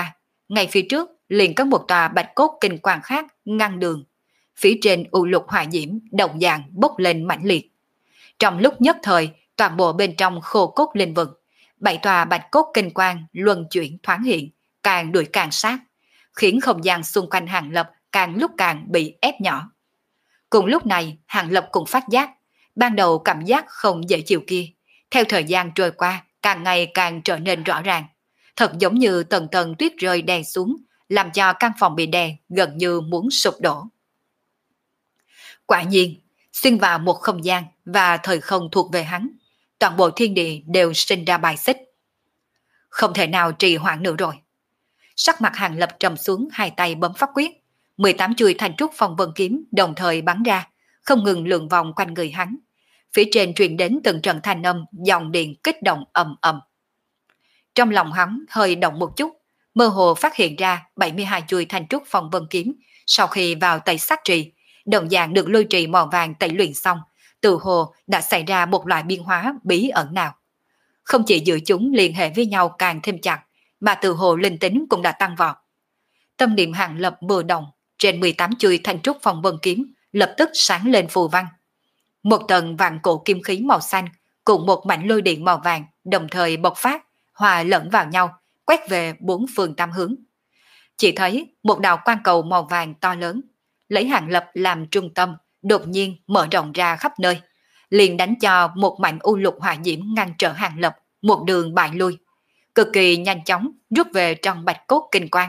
ngay phía trước liền có một tòa bạch cốt kinh quang khác ngăn đường. Phía trên u lục hỏa diễm đồng dạng bốc lên mãnh liệt. Trong lúc nhất thời, toàn bộ bên trong khô cốt linh vực, bảy tòa bạch cốt kinh quang luân chuyển thoáng hiện, càng đuổi càng sát, khiến không gian xung quanh Hàng Lập càng lúc càng bị ép nhỏ. Cùng lúc này, Hàng Lập cũng phát giác, ban đầu cảm giác không dễ chịu kia, theo thời gian trôi qua, càng ngày càng trở nên rõ ràng. Thật giống như tầng tầng tuyết rơi đè xuống, làm cho căn phòng bị đè gần như muốn sụp đổ. Quả nhiên, xuyên vào một không gian và thời không thuộc về hắn, toàn bộ thiên địa đều sinh ra bài xích. Không thể nào trì hoãn nữa rồi. Sắc mặt Hàng Lập trầm xuống, hai tay bấm pháp quyết, mười tám chuôi thanh trúc phong vân kiếm đồng thời bắn ra, không ngừng lượn vòng quanh người hắn. Phía trên truyền đến từng trận thanh âm, dòng điện kích động ầm ầm. Trong lòng hắn hơi động một chút, mơ hồ phát hiện ra bảy mươi hai chuôi thanh trúc phong vân kiếm sau khi vào tay sát trì, đồng dạng được lôi trì màu vàng tẩy luyện xong, từ hồ đã xảy ra một loại biến hóa bí ẩn nào. Không chỉ giữa chúng liên hệ với nhau càng thêm chặt, mà từ hồ linh tính cũng đã tăng vọt. Tâm niệm Hàng Lập vừa động, trên mười tám chuôi thanh trúc phong vân kiếm lập tức sáng lên phù văn. Một tầng vạn cổ kim khí màu xanh cùng một mảnh lôi điện màu vàng đồng thời bộc phát, hòa lẫn vào nhau, quét về bốn phương tám hướng. Chỉ thấy một đạo quang cầu màu vàng to lớn, lấy Hàng Lập làm trung tâm, đột nhiên mở rộng ra khắp nơi, liền đánh cho một mảnh u lục hỏa diễm ngăn trở Hàng Lập một đường bại lui, cực kỳ nhanh chóng rút về trong bạch cốt kinh quang.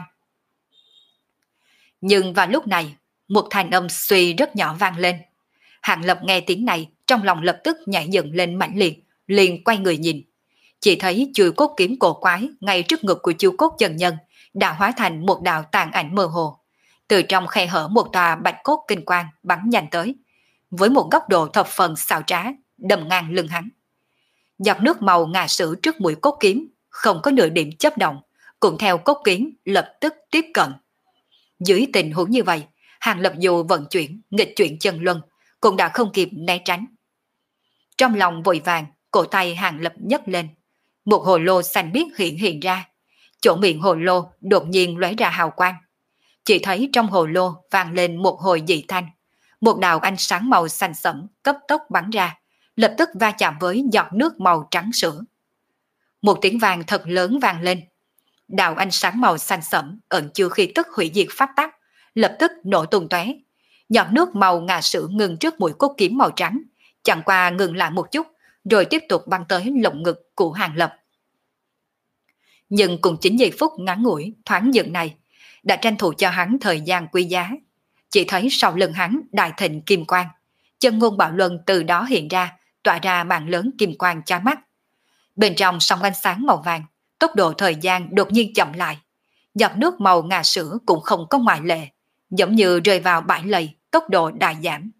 Nhưng vào lúc này, một thanh âm suy rất nhỏ vang lên. Hàng Lập nghe tiếng này, trong lòng lập tức nhảy dựng lên mãnh liệt, liền quay người nhìn. Chỉ thấy chuôi cốt kiếm cổ quái ngay trước ngực của Chu Cốt chân nhân đã hóa thành một đạo tàn ảnh mơ hồ. Từ trong khe hở một tòa bạch cốt kinh quang bắn nhanh tới, với một góc độ thập phần xảo trá, đâm ngang lưng hắn. Giọt nước màu ngà sữa trước mũi cốt kiếm, không có nửa điểm chấp động, cũng theo cốt kiếm lập tức tiếp cận. Dưới tình huống như vậy, Hàng Lập dù vận chuyển, nghịch chuyển chân luân, cũng đã không kịp né tránh. Trong lòng vội vàng, cổ tay Hàng Lập nhấc lên, một hồ lô xanh biếc hiện hiện ra. Chỗ miệng hồ lô đột nhiên lóe ra hào quang. Chỉ thấy trong hồ lô vang lên một hồi dị thanh, một đạo ánh sáng màu xanh sẫm cấp tốc bắn ra, lập tức va chạm với giọt nước màu trắng sữa. Một tiếng vang thật lớn vang lên. Đạo ánh sáng màu xanh sẫm ẩn chứa khí tức hủy diệt pháp tắc, lập tức nổ tung tóe. Giọt nước màu ngà sữa ngừng trước mũi cốt kiếm màu trắng, chẳng qua ngừng lại một chút, rồi tiếp tục bắn tới lồng ngực của Hàng Lập. Nhưng cùng chính giây phút ngắn ngủi thoáng dần này, đã tranh thủ cho hắn thời gian quý giá. Chỉ thấy sau lưng hắn đại thịnh kim quang, chân ngôn bạo luân từ đó hiện ra, tỏa ra màn lớn kim quang chói mắt. Bên trong sóng ánh sáng màu vàng, tốc độ thời gian đột nhiên chậm lại. Giọt nước màu ngà sữa cũng không có ngoại lệ, giống như rơi vào bãi lầy, tốc độ đại giảm.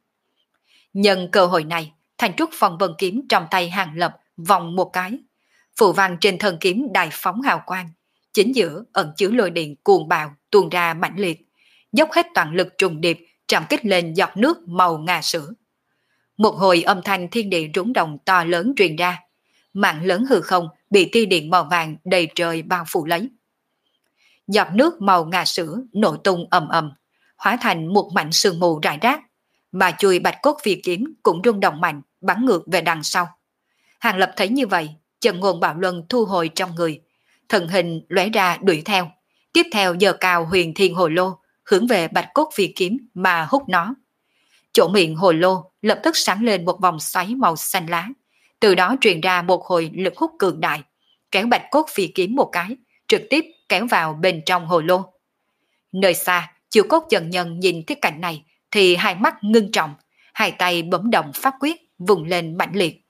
Nhân cơ hội này, thanh trúc phong vân kiếm trong tay Hàng Lập vòng một cái. Phù văn trên thân kiếm đại phóng hào quang, chính giữa ẩn chứa lôi điện cuồng bạo tuôn ra mãnh liệt, dốc hết toàn lực trùng điệp trảm kích lên giọt nước màu ngà sữa. Một hồi âm thanh thiên địa rung động to lớn truyền ra, mạng lớn hư không bị tia điện màu vàng đầy trời bao phủ lấy. Giọt nước màu ngà sữa nổ tung ầm ầm, hóa thành một mảnh sương mù rải rác, mà chuôi bạch cốt phi kiếm cũng rung động mạnh bắn ngược về đằng sau. Hàng Lập thấy như vậy, chân ngôn bạo luân thu hồi trong người, thần hình lóe ra đuổi theo, tiếp theo giơ cao huyền thiên hồ lô hướng về bạch cốt phi kiếm mà hút nó. Chỗ miệng hồ lô lập tức sáng lên một vòng xoáy màu xanh lá, từ đó truyền ra một hồi lực hút cường đại, kéo bạch cốt phi kiếm một cái, trực tiếp kéo vào bên trong hồ lô. Nơi xa, Chu Cốt chân nhân nhìn thấy cảnh này thì hai mắt ngưng trọng, hai tay bấm động pháp quyết vùng lên mãnh liệt.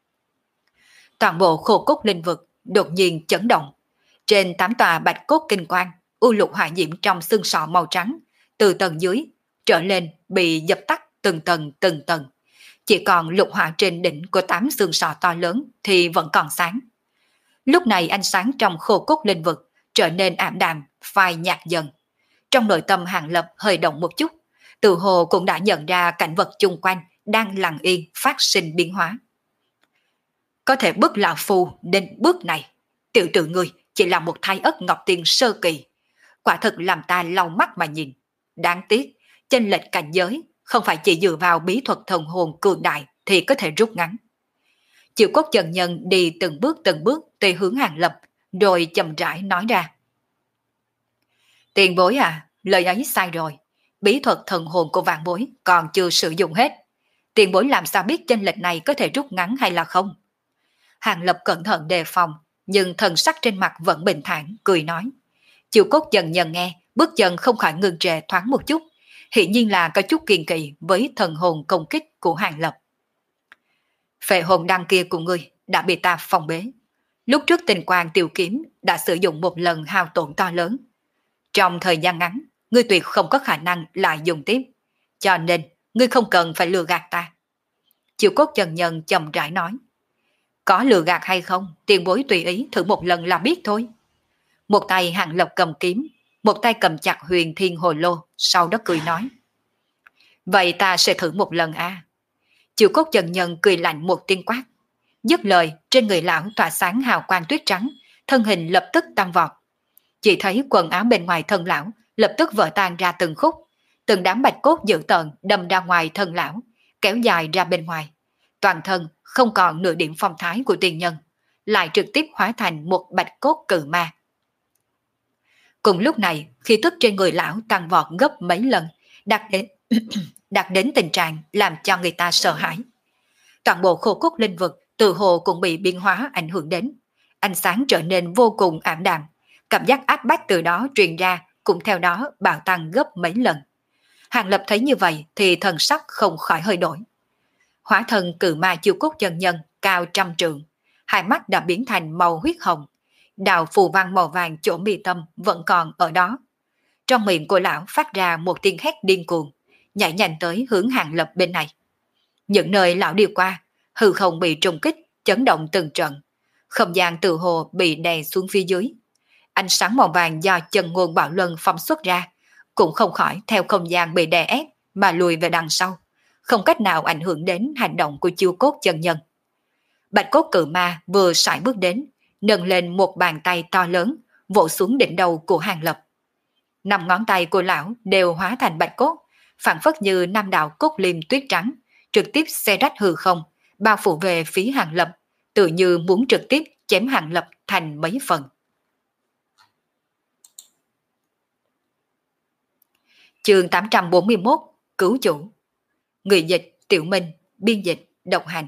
Toàn bộ khô cốt linh vực đột nhiên chấn động. Trên tám tòa bạch cốt kinh quang, u lục hỏa diễm trong xương sọ màu trắng, từ tầng dưới trở lên bị dập tắt từng tầng từng tầng. Chỉ còn lục hỏa trên đỉnh của tám xương sọ to lớn thì vẫn còn sáng. Lúc này ánh sáng trong khô cốt linh vực trở nên ảm đạm, phai nhạt dần. Trong nội tâm Hàng Lập hơi động một chút, tự hồ cũng đã nhận ra cảnh vật chung quanh đang lặng yên phát sinh biến hóa. Có thể bước lão phu đến bước này, tiểu tử người chỉ là một thái ất ngọc tiên sơ kỳ, quả thực làm ta lau mắt mà nhìn. Đáng tiếc, chênh lệch cảnh giới không phải chỉ dựa vào bí thuật thần hồn cường đại thì có thể rút ngắn. Triệu Cốt chân nhân đi từng bước từng bước tới hướng Hàng Lập, rồi chậm rãi nói ra. Tiền bối à, lời ấy sai rồi. Bí thuật thần hồn của vạn bối còn chưa sử dụng hết. Tiền bối làm sao biết chênh lệch này có thể rút ngắn hay là không? Hàng Lập cẩn thận đề phòng, nhưng thần sắc trên mặt vẫn bình thản, cười nói. Triệu Cốt dần dần nghe, bước chân không khỏi ngừng trệ thoáng một chút, hiển nhiên là có chút kiêng kỵ với thần hồn công kích của Hàng Lập. Phệ hồn đăng kia của ngươi đã bị ta phong bế. Lúc trước tình quang tiểu kiếm đã sử dụng một lần hao tổn to lớn. Trong thời gian ngắn, ngươi tuyệt không có khả năng lại dùng tiếp. Cho nên, ngươi không cần phải lừa gạt ta. Triệu Cốt chân nhân chậm rãi nói. Có lừa gạt hay không, tiền bối tùy ý thử một lần là biết thôi. Một tay Hàng Lập cầm kiếm, một tay cầm chặt huyền thiên hồ lô, sau đó cười nói. Vậy ta sẽ thử một lần a. À? Triệu Cốt chân nhân cười lạnh một tiếng quát. Dứt lời, trên người lão tỏa sáng hào quang tuyết trắng, thân hình lập tức tăng vọt. Chỉ thấy quần áo bên ngoài thân lão lập tức vỡ tan ra từng khúc, từng đám bạch cốt dữ tợn đâm ra ngoài thân lão, kéo dài ra bên ngoài. Toàn thân không còn nửa điểm phong thái của tiền nhân, lại trực tiếp hóa thành một bạch cốt cự ma. Cùng lúc này, khí tức trên người lão tăng vọt gấp mấy lần, đạt đến đạt đến tình trạng làm cho người ta sợ hãi. Toàn bộ khô cốt linh vực từ hồ cũng bị biến hóa ảnh hưởng đến, ánh sáng trở nên vô cùng ảm đạm, cảm giác áp bách từ đó truyền ra cũng theo đó bạo tăng gấp mấy lần. Hàng Lập thấy như vậy thì thần sắc không khỏi hơi đổi. Hóa thân cự ma Chiêu Cốt chân nhân cao trăm trượng, hai mắt đã biến thành màu huyết hồng, đạo phù văn màu vàng chỗ mi tâm vẫn còn ở đó. Trong miệng của lão phát ra một tiếng hét điên cuồng, nhảy nhanh tới hướng Hàng Lập bên này. Những nơi lão đi qua, hư không bị trùng kích, chấn động từng trận, không gian từ hồ bị đè xuống phía dưới. Ánh sáng màu vàng do chân nguồn bạo luân phóng xuất ra, cũng không khỏi theo không gian bị đè ép mà lùi về đằng sau, không cách nào ảnh hưởng đến hành động của Chiêu Cốt chân nhân. Bạch cốt cự ma vừa sải bước đến, nâng lên một bàn tay to lớn, vỗ xuống đỉnh đầu của Hàng Lập. Năm ngón tay của lão đều hóa thành bạch cốt, phản phất như năm đạo cốt liêm tuyết trắng, trực tiếp xé rách hư không, bao phủ về phía Hàng Lập, tự như muốn trực tiếp chém Hàng Lập thành mấy phần. Chương tám trăm bốn mươi mốt, Cứu chủ. Người dịch Tiểu Minh, biên dịch Độc Hành.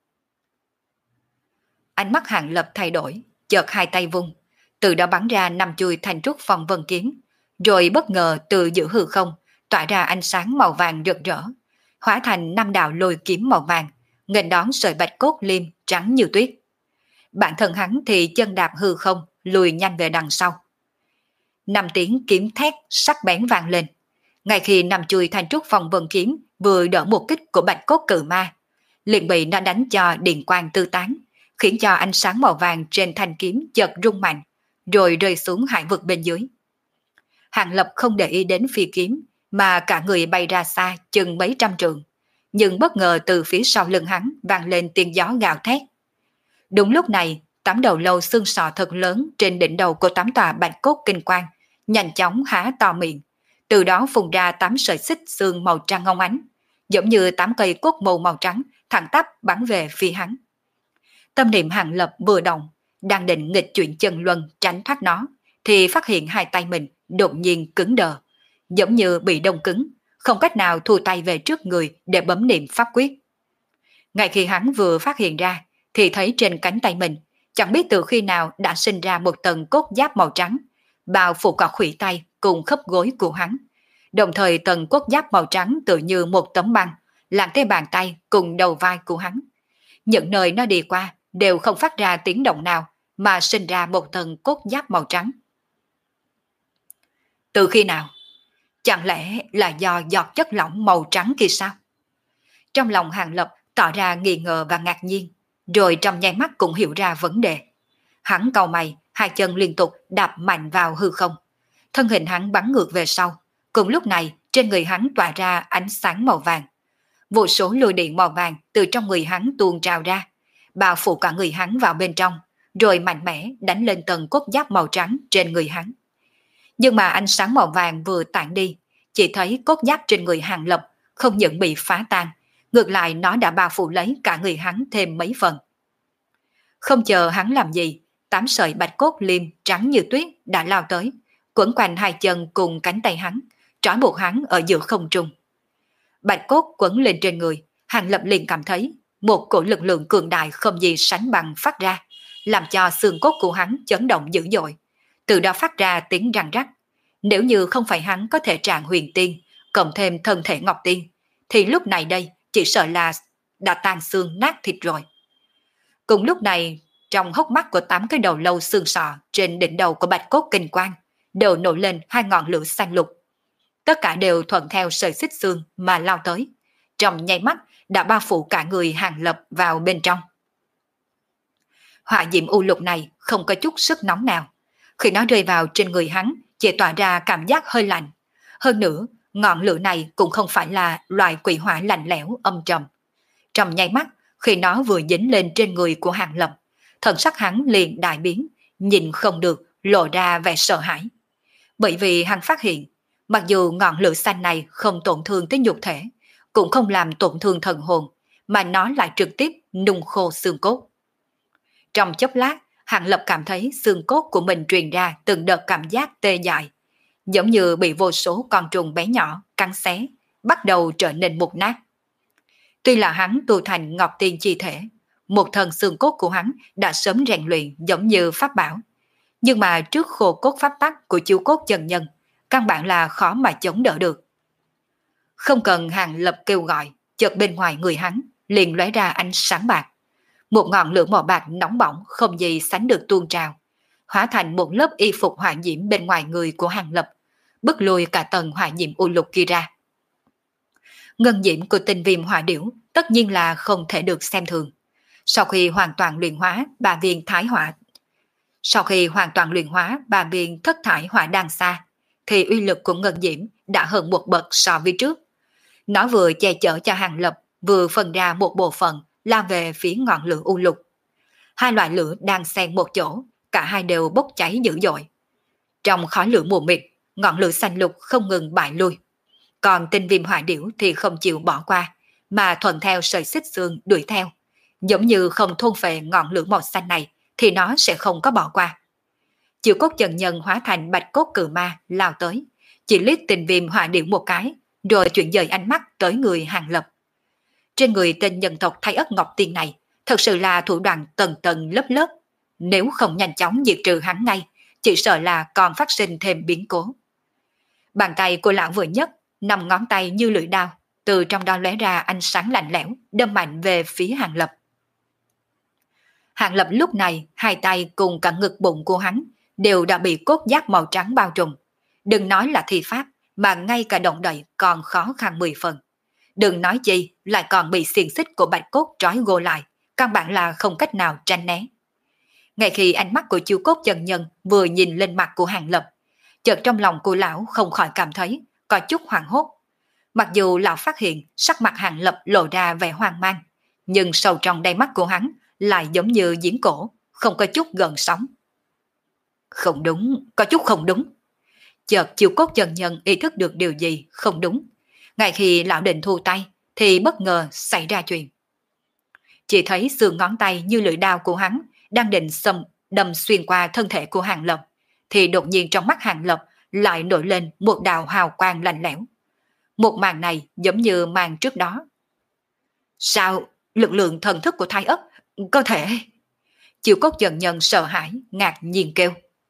Ánh mắt Hàng Lập thay đổi, chợt hai tay vung, từ đó bắn ra năm chuôi thành trúc phong vân kiếm, rồi bất ngờ từ giữa hư không tỏa ra ánh sáng màu vàng rực rỡ, hóa thành năm đạo lôi kiếm màu vàng, nghênh đón sợi bạch cốt liêm trắng như tuyết. Bản thân hắn thì chân đạp hư không, lùi nhanh về đằng sau. Năm tiếng kiếm thét sắc bén vang lên. Ngay khi năm chuôi thành trúc phong vân kiếm vừa đỡ một kích của bạch cốt cự ma, liền bị nó đánh cho điện quang tư tán, khiến cho ánh sáng màu vàng trên thanh kiếm chợt rung mạnh, rồi rơi xuống hải vực bên dưới. Hàng Lập không để ý đến phi kiếm, mà cả người bay ra xa chừng mấy trăm trượng, nhưng bất ngờ từ phía sau lưng hắn vang lên tiếng gió gào thét. Đúng lúc này, tám đầu lâu xương sọ thật lớn trên đỉnh đầu của tám tòa bạch cốt kinh quang nhanh chóng há to miệng, từ đó phun ra tám sợi xích xương màu trắng óng ánh, giống như tám cây cốt màu màu trắng thẳng tắp bắn về phía hắn. Tâm niệm Hàng Lập vừa động, đang định nghịch chuyển chân luân tránh thoát nó, thì phát hiện hai tay mình đột nhiên cứng đờ, giống như bị đông cứng, không cách nào thu tay về trước người để bấm niệm pháp quyết. Ngay khi hắn vừa phát hiện ra, thì thấy trên cánh tay mình, chẳng biết từ khi nào đã sinh ra một tầng cốt giáp màu trắng, bao phủ cả khuỷu tay cùng khớp gối của hắn. Đồng thời tầng cốt giáp màu trắng tự như một tấm băng, làm tới bàn tay cùng đầu vai của hắn. Những nơi nó đi qua đều không phát ra tiếng động nào, mà sinh ra một tầng cốt giáp màu trắng. Từ khi nào? Chẳng lẽ là do giọt chất lỏng màu trắng kia sao? Trong lòng Hàng Lập tỏ ra nghi ngờ và ngạc nhiên, rồi trong nháy mắt cũng hiểu ra vấn đề. Hắn cau mày, hai chân liên tục đạp mạnh vào hư không. Thân hình hắn bắn ngược về sau. Cùng lúc này, trên người hắn tỏa ra ánh sáng màu vàng. Vô số lôi điện màu vàng từ trong người hắn tuôn trào ra, bao phủ cả người hắn vào bên trong, rồi mạnh mẽ đánh lên tầng cốt giáp màu trắng trên người hắn. Nhưng mà ánh sáng màu vàng vừa tản đi, chỉ thấy cốt giáp trên người Hàng Lập không những bị phá tan, ngược lại nó đã bao phủ lấy cả người hắn thêm mấy phần. Không chờ hắn làm gì, tám sợi bạch cốt liêm trắng như tuyết đã lao tới, quấn quanh hai chân cùng cánh tay hắn, trói buộc hắn ở giữa không trung. Bạch cốt quấn lên trên người, Hàng Lập liền cảm thấy một cổ lực lượng cường đại không gì sánh bằng phát ra, làm cho xương cốt của hắn chấn động dữ dội, từ đó phát ra tiếng răng rắc. Nếu như không phải hắn có thể trạng huyền tiên, cộng thêm thân thể ngọc tiên, thì lúc này đây chỉ sợ là đã tan xương nát thịt rồi. Cùng lúc này, trong hốc mắt của tám cái đầu lâu xương sọ trên đỉnh đầu của bạch cốt kinh quang đều nổi lên hai ngọn lửa xanh lục. Tất cả đều thuận theo sợi xích xương mà lao tới, trong nháy mắt đã bao phủ cả người Hàng Lập vào bên trong. Hỏa diệm u lục này không có chút sức nóng nào, khi nó rơi vào trên người hắn chỉ tỏa ra cảm giác hơi lạnh. Hơn nữa, ngọn lửa này cũng không phải là loại quỷ hỏa lạnh lẽo âm trầm. Trong nháy mắt, khi nó vừa dính lên trên người của Hàng Lập, thần sắc hắn liền đại biến, nhìn không được, lộ ra vẻ sợ hãi. Bởi vì hắn phát hiện, mặc dù ngọn lửa xanh này không tổn thương tới nhục thể, cũng không làm tổn thương thần hồn, mà nó lại trực tiếp nung khô xương cốt. Trong chốc lát, Hàng Lập cảm thấy xương cốt của mình truyền ra từng đợt cảm giác tê dại, giống như bị vô số con trùng bé nhỏ cắn xé, bắt đầu trở nên mục nát. Tuy là hắn tu thành ngọc tiên chi thể, một thân xương cốt của hắn đã sớm rèn luyện giống như pháp bảo, nhưng mà trước khô cốt pháp tắc của chiếu cốt chân nhân, căn bản là khó mà chống đỡ được. Không cần Hàng Lập kêu gọi, chợt bên ngoài người hắn liền lóe ra ánh sáng bạc. Một ngọn lửa màu bạc nóng bỏng không gì sánh được tuôn trào, hóa thành một lớp y phục hỏa diễm bên ngoài người của Hàng Lập, bức lùi cả tầng hỏa diễm u lục kia ra. Ngân diễm của tinh viêm hỏa điểu tất nhiên là không thể được xem thường. Sau khi hoàn toàn luyện hóa ba viên thái hỏa, sau khi hoàn toàn luyện hóa ba viên thất thải hỏa đan xa, thì uy lực của ngân diễm đã hơn một bậc so với trước. Nó vừa che chở cho Hàng Lập, vừa phân ra một bộ phận lao về phía ngọn lửa u lục. Hai loại lửa đang xen một chỗ, cả hai đều bốc cháy dữ dội. Trong khói lửa mù mịt, ngọn lửa xanh lục không ngừng bại lui. Còn tinh viêm hỏa điểu thì không chịu bỏ qua, mà thuận theo sợi xích xương đuổi theo. Giống như không thôn phệ ngọn lửa màu xanh này, thì nó sẽ không có bỏ qua. Chiều cốt chân nhân hóa thành bạch cốt cự ma lao tới, chỉ liếc tinh viêm hỏa điểu một cái, rồi chuyển dời ánh mắt tới người Hàng Lập. Trên người tên nhân tộc Thái Ất Ngọc Tiên này, thật sự là thủ đoạn tầng tầng lớp lớp. Nếu không nhanh chóng diệt trừ hắn ngay, chỉ sợ là còn phát sinh thêm biến cố. Bàn tay của lão vừa nhấc, năm ngón tay như lưỡi đao, từ trong đó lóe ra ánh sáng lạnh lẽo, đâm mạnh về phía Hàng Lập. Hàng Lập lúc này, hai tay cùng cả ngực bụng của hắn đều đã bị cốt giáp màu trắng bao trùm. Đừng nói là thi pháp, mà ngay cả động đậy còn khó khăn mười phần. Đừng nói chi, lại còn bị xiềng xích của bạch cốt trói gô lại, căn bản là không cách nào tránh né. Ngay khi ánh mắt của chiếu cốt chân nhân vừa nhìn lên mặt của Hàng Lập, chợt trong lòng của lão không khỏi cảm thấy có chút hoảng hốt. Mặc dù lão phát hiện sắc mặt Hàng Lập lộ ra vẻ hoang mang, nhưng sâu trong đáy mắt của hắn lại giống như giếng cổ, không có chút gợn sóng. Không đúng, có chút không đúng. Chợt chiếu cốt chân nhân ý thức được điều gì không đúng. Ngay khi lão định thu tay, thì bất ngờ xảy ra chuyện. Chỉ thấy xương ngón tay như lưỡi dao của hắn đang định xâm đâm xuyên qua thân thể của Hàng Lập, thì đột nhiên trong mắt Hàng Lập lại nổi lên một đạo hào quang lạnh lẽo. Một màn này giống như màn trước đó. Sao lực lượng thần thức của Thái Ất có thể? Chiều cốt dần nhân sợ hãi, ngạc nhiên kêu.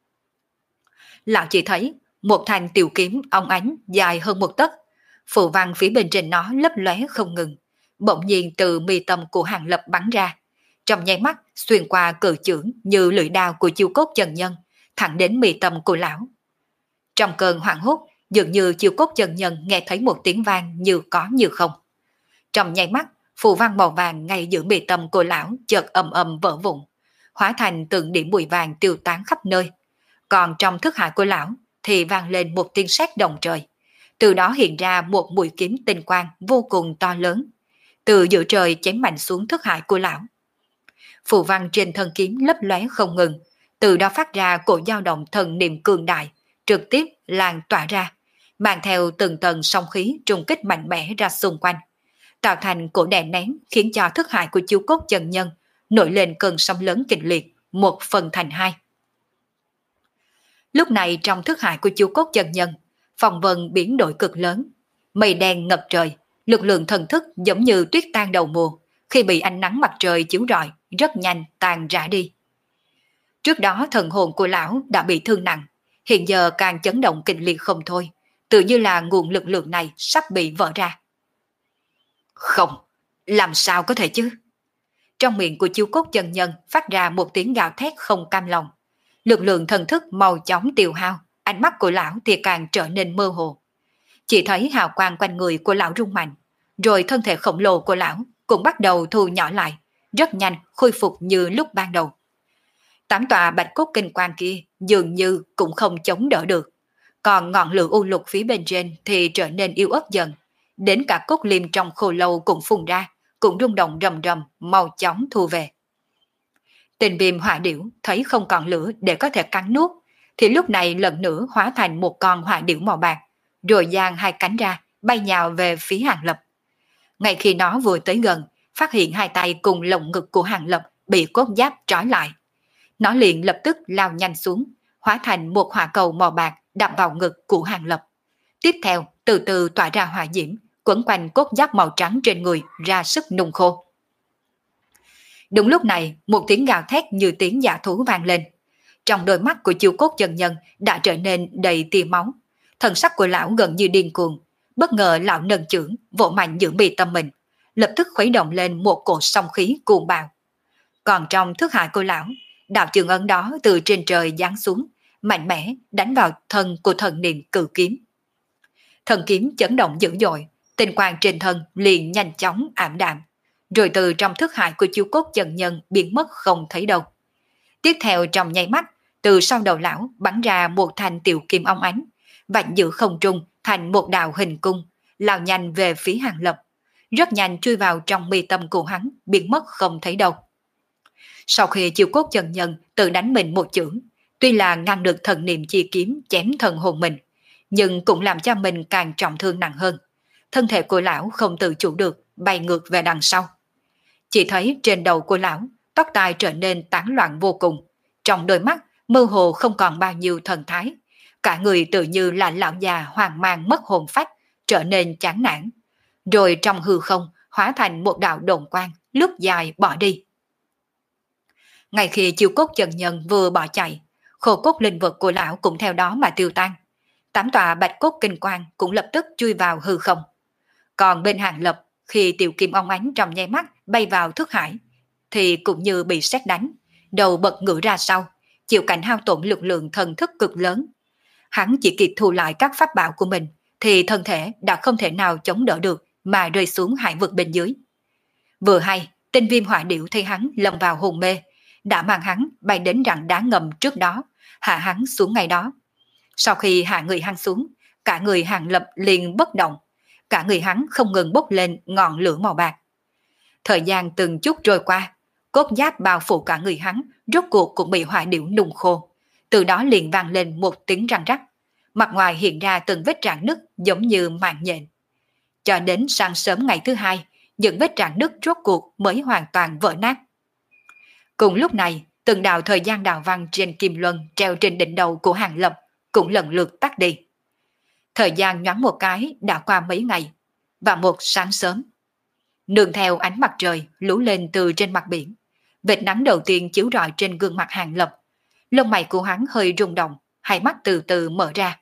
Lão chỉ thấy một thanh tiểu kiếm óng ánh dài hơn một tấc, phù văn phía bên trên nó lấp lóe không ngừng, bỗng nhiên từ mi tâm của Hàng Lập bắn ra, trong nháy mắt xuyên qua cự chưởng như lưỡi đao của chiêu cốt chân nhân, thẳng đến mi tâm của lão. Trong cơn hoảng hốt, dường như chiêu cốt chân nhân nghe thấy một tiếng vang như có như không. Trong nháy mắt, phù văn màu vàng ngay giữa mi tâm của lão chợt ầm ầm vỡ vụn, hóa thành từng điểm bụi vàng tiêu tán khắp nơi. Còn trong thức hải của lão thì vang lên một tiếng sét động trời. Từ đó hiện ra một mũi kiếm tinh quang vô cùng to lớn, từ giữa trời chém mạnh xuống thức hải của lão. Phù văn trên thân kiếm lấp lóe không ngừng, từ đó phát ra cổ dao động thần niệm cường đại, trực tiếp lan tỏa ra, mang theo từng tầng sóng khí trùng kích mạnh mẽ ra xung quanh, tạo thành cổ đè nén khiến cho thức hải của Chiêu Cốt Chân Nhân nổi lên cơn sóng lớn kịch liệt, một phần thành hai. Lúc này trong thức hải của Chiêu Cốt Chân Nhân, phong vân biến đổi cực lớn, mây đen ngập trời, lực lượng thần thức giống như tuyết tan đầu mùa, khi bị ánh nắng mặt trời chiếu rọi, rất nhanh tan rã đi. Trước đó thần hồn của lão đã bị thương nặng, hiện giờ càng chấn động kịch liệt không thôi, tự như là nguồn lực lượng này sắp bị vỡ ra. Không, làm sao có thể chứ? Trong miệng của Chiêu Cốt Chân Nhân phát ra một tiếng gào thét không cam lòng. Lực lượng thần thức mau chóng tiêu hao, ánh mắt của lão thì càng trở nên mơ hồ. Chỉ thấy hào quang quanh người của lão rung mạnh, rồi thân thể khổng lồ của lão cũng bắt đầu thu nhỏ lại, rất nhanh khôi phục như lúc ban đầu. Tám tòa bạch cốt kinh quan kia dường như cũng không chống đỡ được, còn ngọn lửa u lục phía bên trên thì trở nên yếu ớt dần, đến cả cốt liêm trong khô lâu cũng phun ra, cũng rung động rầm rầm, mau chóng thu về. Tình viêm hỏa điểu thấy không còn lửa để có thể cắn nuốt, thì lúc này lần nữa hóa thành một con hỏa điểu màu bạc, rồi giang hai cánh ra, bay nhào về phía Hàng Lập. Ngay khi nó vừa tới gần, phát hiện hai tay cùng lồng ngực của Hàng Lập bị cốt giáp trói lại. Nó liền lập tức lao nhanh xuống, hóa thành một hỏa cầu màu bạc đập vào ngực của Hàng Lập. Tiếp theo, từ từ tỏa ra hỏa diễm, quấn quanh cốt giáp màu trắng trên người ra sức nung khô. Đúng lúc này, một tiếng gào thét như tiếng dã thú vang lên. Trong đôi mắt của Chiêu Cốt Chân Nhân đã trở nên đầy tia máu. Thần sắc của lão gần như điên cuồng. Bất ngờ lão nâng chưởng, vỗ mạnh giữa mi tâm mình, lập tức khuấy động lên một cột sóng khí cuồng bạo. Còn trong thức hải của lão, đạo trường ấn đó từ trên trời giáng xuống, mạnh mẽ đánh vào thân của thần niệm cự kiếm. Thần kiếm chấn động dữ dội, tinh quang trên thân liền nhanh chóng ảm đạm, rồi từ trong thức hải của Chiêu Cốt Chân Nhân biến mất không thấy đâu. Tiếp theo trong nháy mắt, từ sau đầu lão bắn ra một thanh tiểu kim óng ánh, vạch giữa không trung thành một đạo hình cung, lao nhanh về phía Hàng Lập, rất nhanh chui vào trong mi tâm của hắn, biến mất không thấy đâu. Sau khi Chiêu Cốt Chân Nhân tự đánh mình một chưởng, tuy là ngăn được thần niệm chi kiếm chém thần hồn mình, nhưng cũng làm cho mình càng trọng thương nặng hơn. Thân thể của lão không tự chủ được, bay ngược về đằng sau. Chỉ thấy trên đầu của lão, tóc tai trở nên tán loạn vô cùng, trong đôi mắt mơ hồ không còn bao nhiêu thần thái, cả người tự như là lão già hoang mang mất hồn phách, trở nên chán nản, rồi trong hư không hóa thành một đạo đồn quang, lúc dài bỏ đi. Ngay khi Chiêu Cốt Chân Nhân vừa bỏ chạy, khô cốt linh vật của lão cũng theo đó mà tiêu tan. Tám tòa bạch cốt kinh quang cũng lập tức chui vào hư không. Còn bên Hàng Lập, khi tiểu kim ong ánh trong nháy mắt bay vào thức hải, thì cũng như bị sét đánh, đầu bật ngửa ra sau, chịu cảnh hao tổn lực lượng thần thức cực lớn. Hắn chỉ kịp thu lại các pháp bảo của mình, thì thân thể đã không thể nào chống đỡ được mà rơi xuống hải vực bên dưới. Vừa hay, tinh viêm hỏa điểu thấy hắn lâm vào hồn mê, đã mang hắn bay đến rặng đá ngầm trước đó, hạ hắn xuống ngay đó. Sau khi hạ người hắn xuống, cả người Hàng Lập liền bất động, cả người hắn không ngừng bốc lên ngọn lửa màu bạc. Thời gian từng chút trôi qua, cốt giáp bao phủ cả người hắn rốt cuộc cũng bị hỏa điểu nung khô. Từ đó liền vang lên một tiếng răng rắc, mặt ngoài hiện ra từng vết rạn nứt giống như mạng nhện. Cho đến sáng sớm ngày thứ hai, những vết rạn nứt rốt cuộc mới hoàn toàn vỡ nát. Cùng lúc này, từng đạo thời gian đạo văn trên kim luân treo trên đỉnh đầu của Hàng Lập cũng lần lượt tắt đi. Thời gian nhoáng một cái đã qua mấy ngày, và một sáng sớm, nương theo ánh mặt trời lú lên từ trên mặt biển, vệt nắng đầu tiên chiếu rọi trên gương mặt Hàng Lập, lông mày của hắn hơi rung động, hai mắt từ từ mở ra.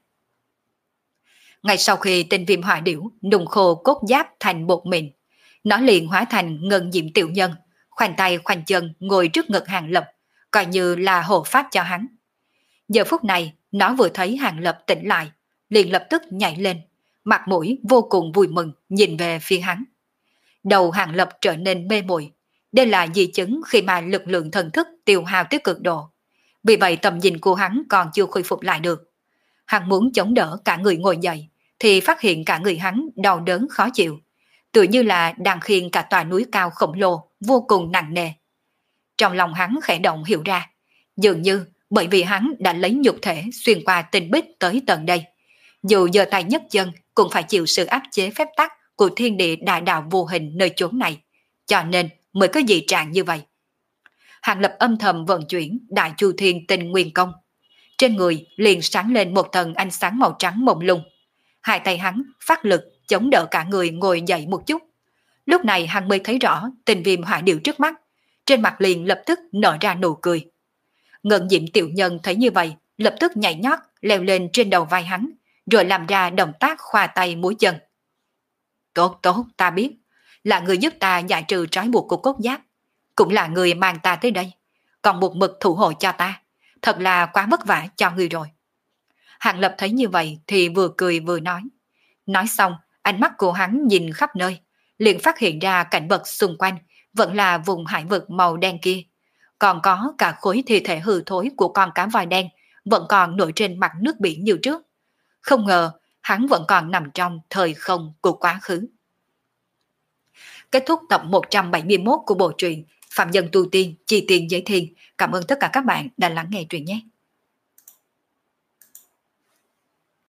Ngay sau khi tên viêm hỏa điểu nung khô cốt giáp thành bột mịn, nó liền hóa thành ngân diệm tiểu nhân, khoanh tay khoanh chân ngồi trước ngực Hàng Lập, coi như là hộ pháp cho hắn. Giờ phút này, nó vừa thấy Hàng Lập tỉnh lại, liền lập tức nhảy lên, mặt mũi vô cùng vui mừng nhìn về phía hắn. Đầu Hàng Lập trở nên mê muội, đây là di chứng khi mà lực lượng thần thức tiêu hao tới cực độ. Vì vậy tầm nhìn của hắn còn chưa khôi phục lại được. Hắn muốn chống đỡ cả người ngồi dậy, thì phát hiện cả người hắn đau đớn khó chịu, tự như là đang khiêng cả tòa núi cao khổng lồ vô cùng nặng nề. Trong lòng hắn khẽ động hiểu ra, dường như bởi vì hắn đã lấy nhục thể xuyên qua tinh bích tới tận đây. Dù giơ tay nhấc chân cũng phải chịu sự áp chế phép tắc của thiên địa đại đạo vô hình nơi chốn này, cho nên mới có dị trạng như vậy. Hàng Lập âm thầm vận chuyển Đại Chu Thiên Tinh Nguyên Công. Trên người liền sáng lên một tầng ánh sáng màu trắng mông lung. Hai tay hắn phát lực chống đỡ cả người ngồi dậy một chút. Lúc này hắn mới thấy rõ tình viêm hỏa điệu trước mắt, trên mặt liền lập tức nở ra nụ cười. Ngân Diệm tiểu nhân thấy như vậy, lập tức nhảy nhót leo lên trên đầu vai hắn, rồi làm ra động tác khoa tay múa chân. Tốt tốt, ta biết, là người giúp ta giải trừ trói buộc của cốt giáp, cũng là người mang ta tới đây, còn một mực thủ hộ cho ta, thật là quá vất vả cho người rồi. Hàng Lập thấy như vậy thì vừa cười vừa nói. Nói xong, ánh mắt của hắn nhìn khắp nơi, liền phát hiện ra cảnh vật xung quanh vẫn là vùng hải vực màu đen kia, còn có cả khối thi thể hư thối của con cá voi đen vẫn còn nổi trên mặt nước biển như trước. Không ngờ hắn vẫn còn nằm trong thời không của quá khứ. Kết thúc tập một trăm bảy mươi mốt của bộ truyện Phạm Nhân Tu Tiên Chi Tiền Giới Thiên. Cảm ơn tất cả các bạn đã lắng nghe truyện nhé.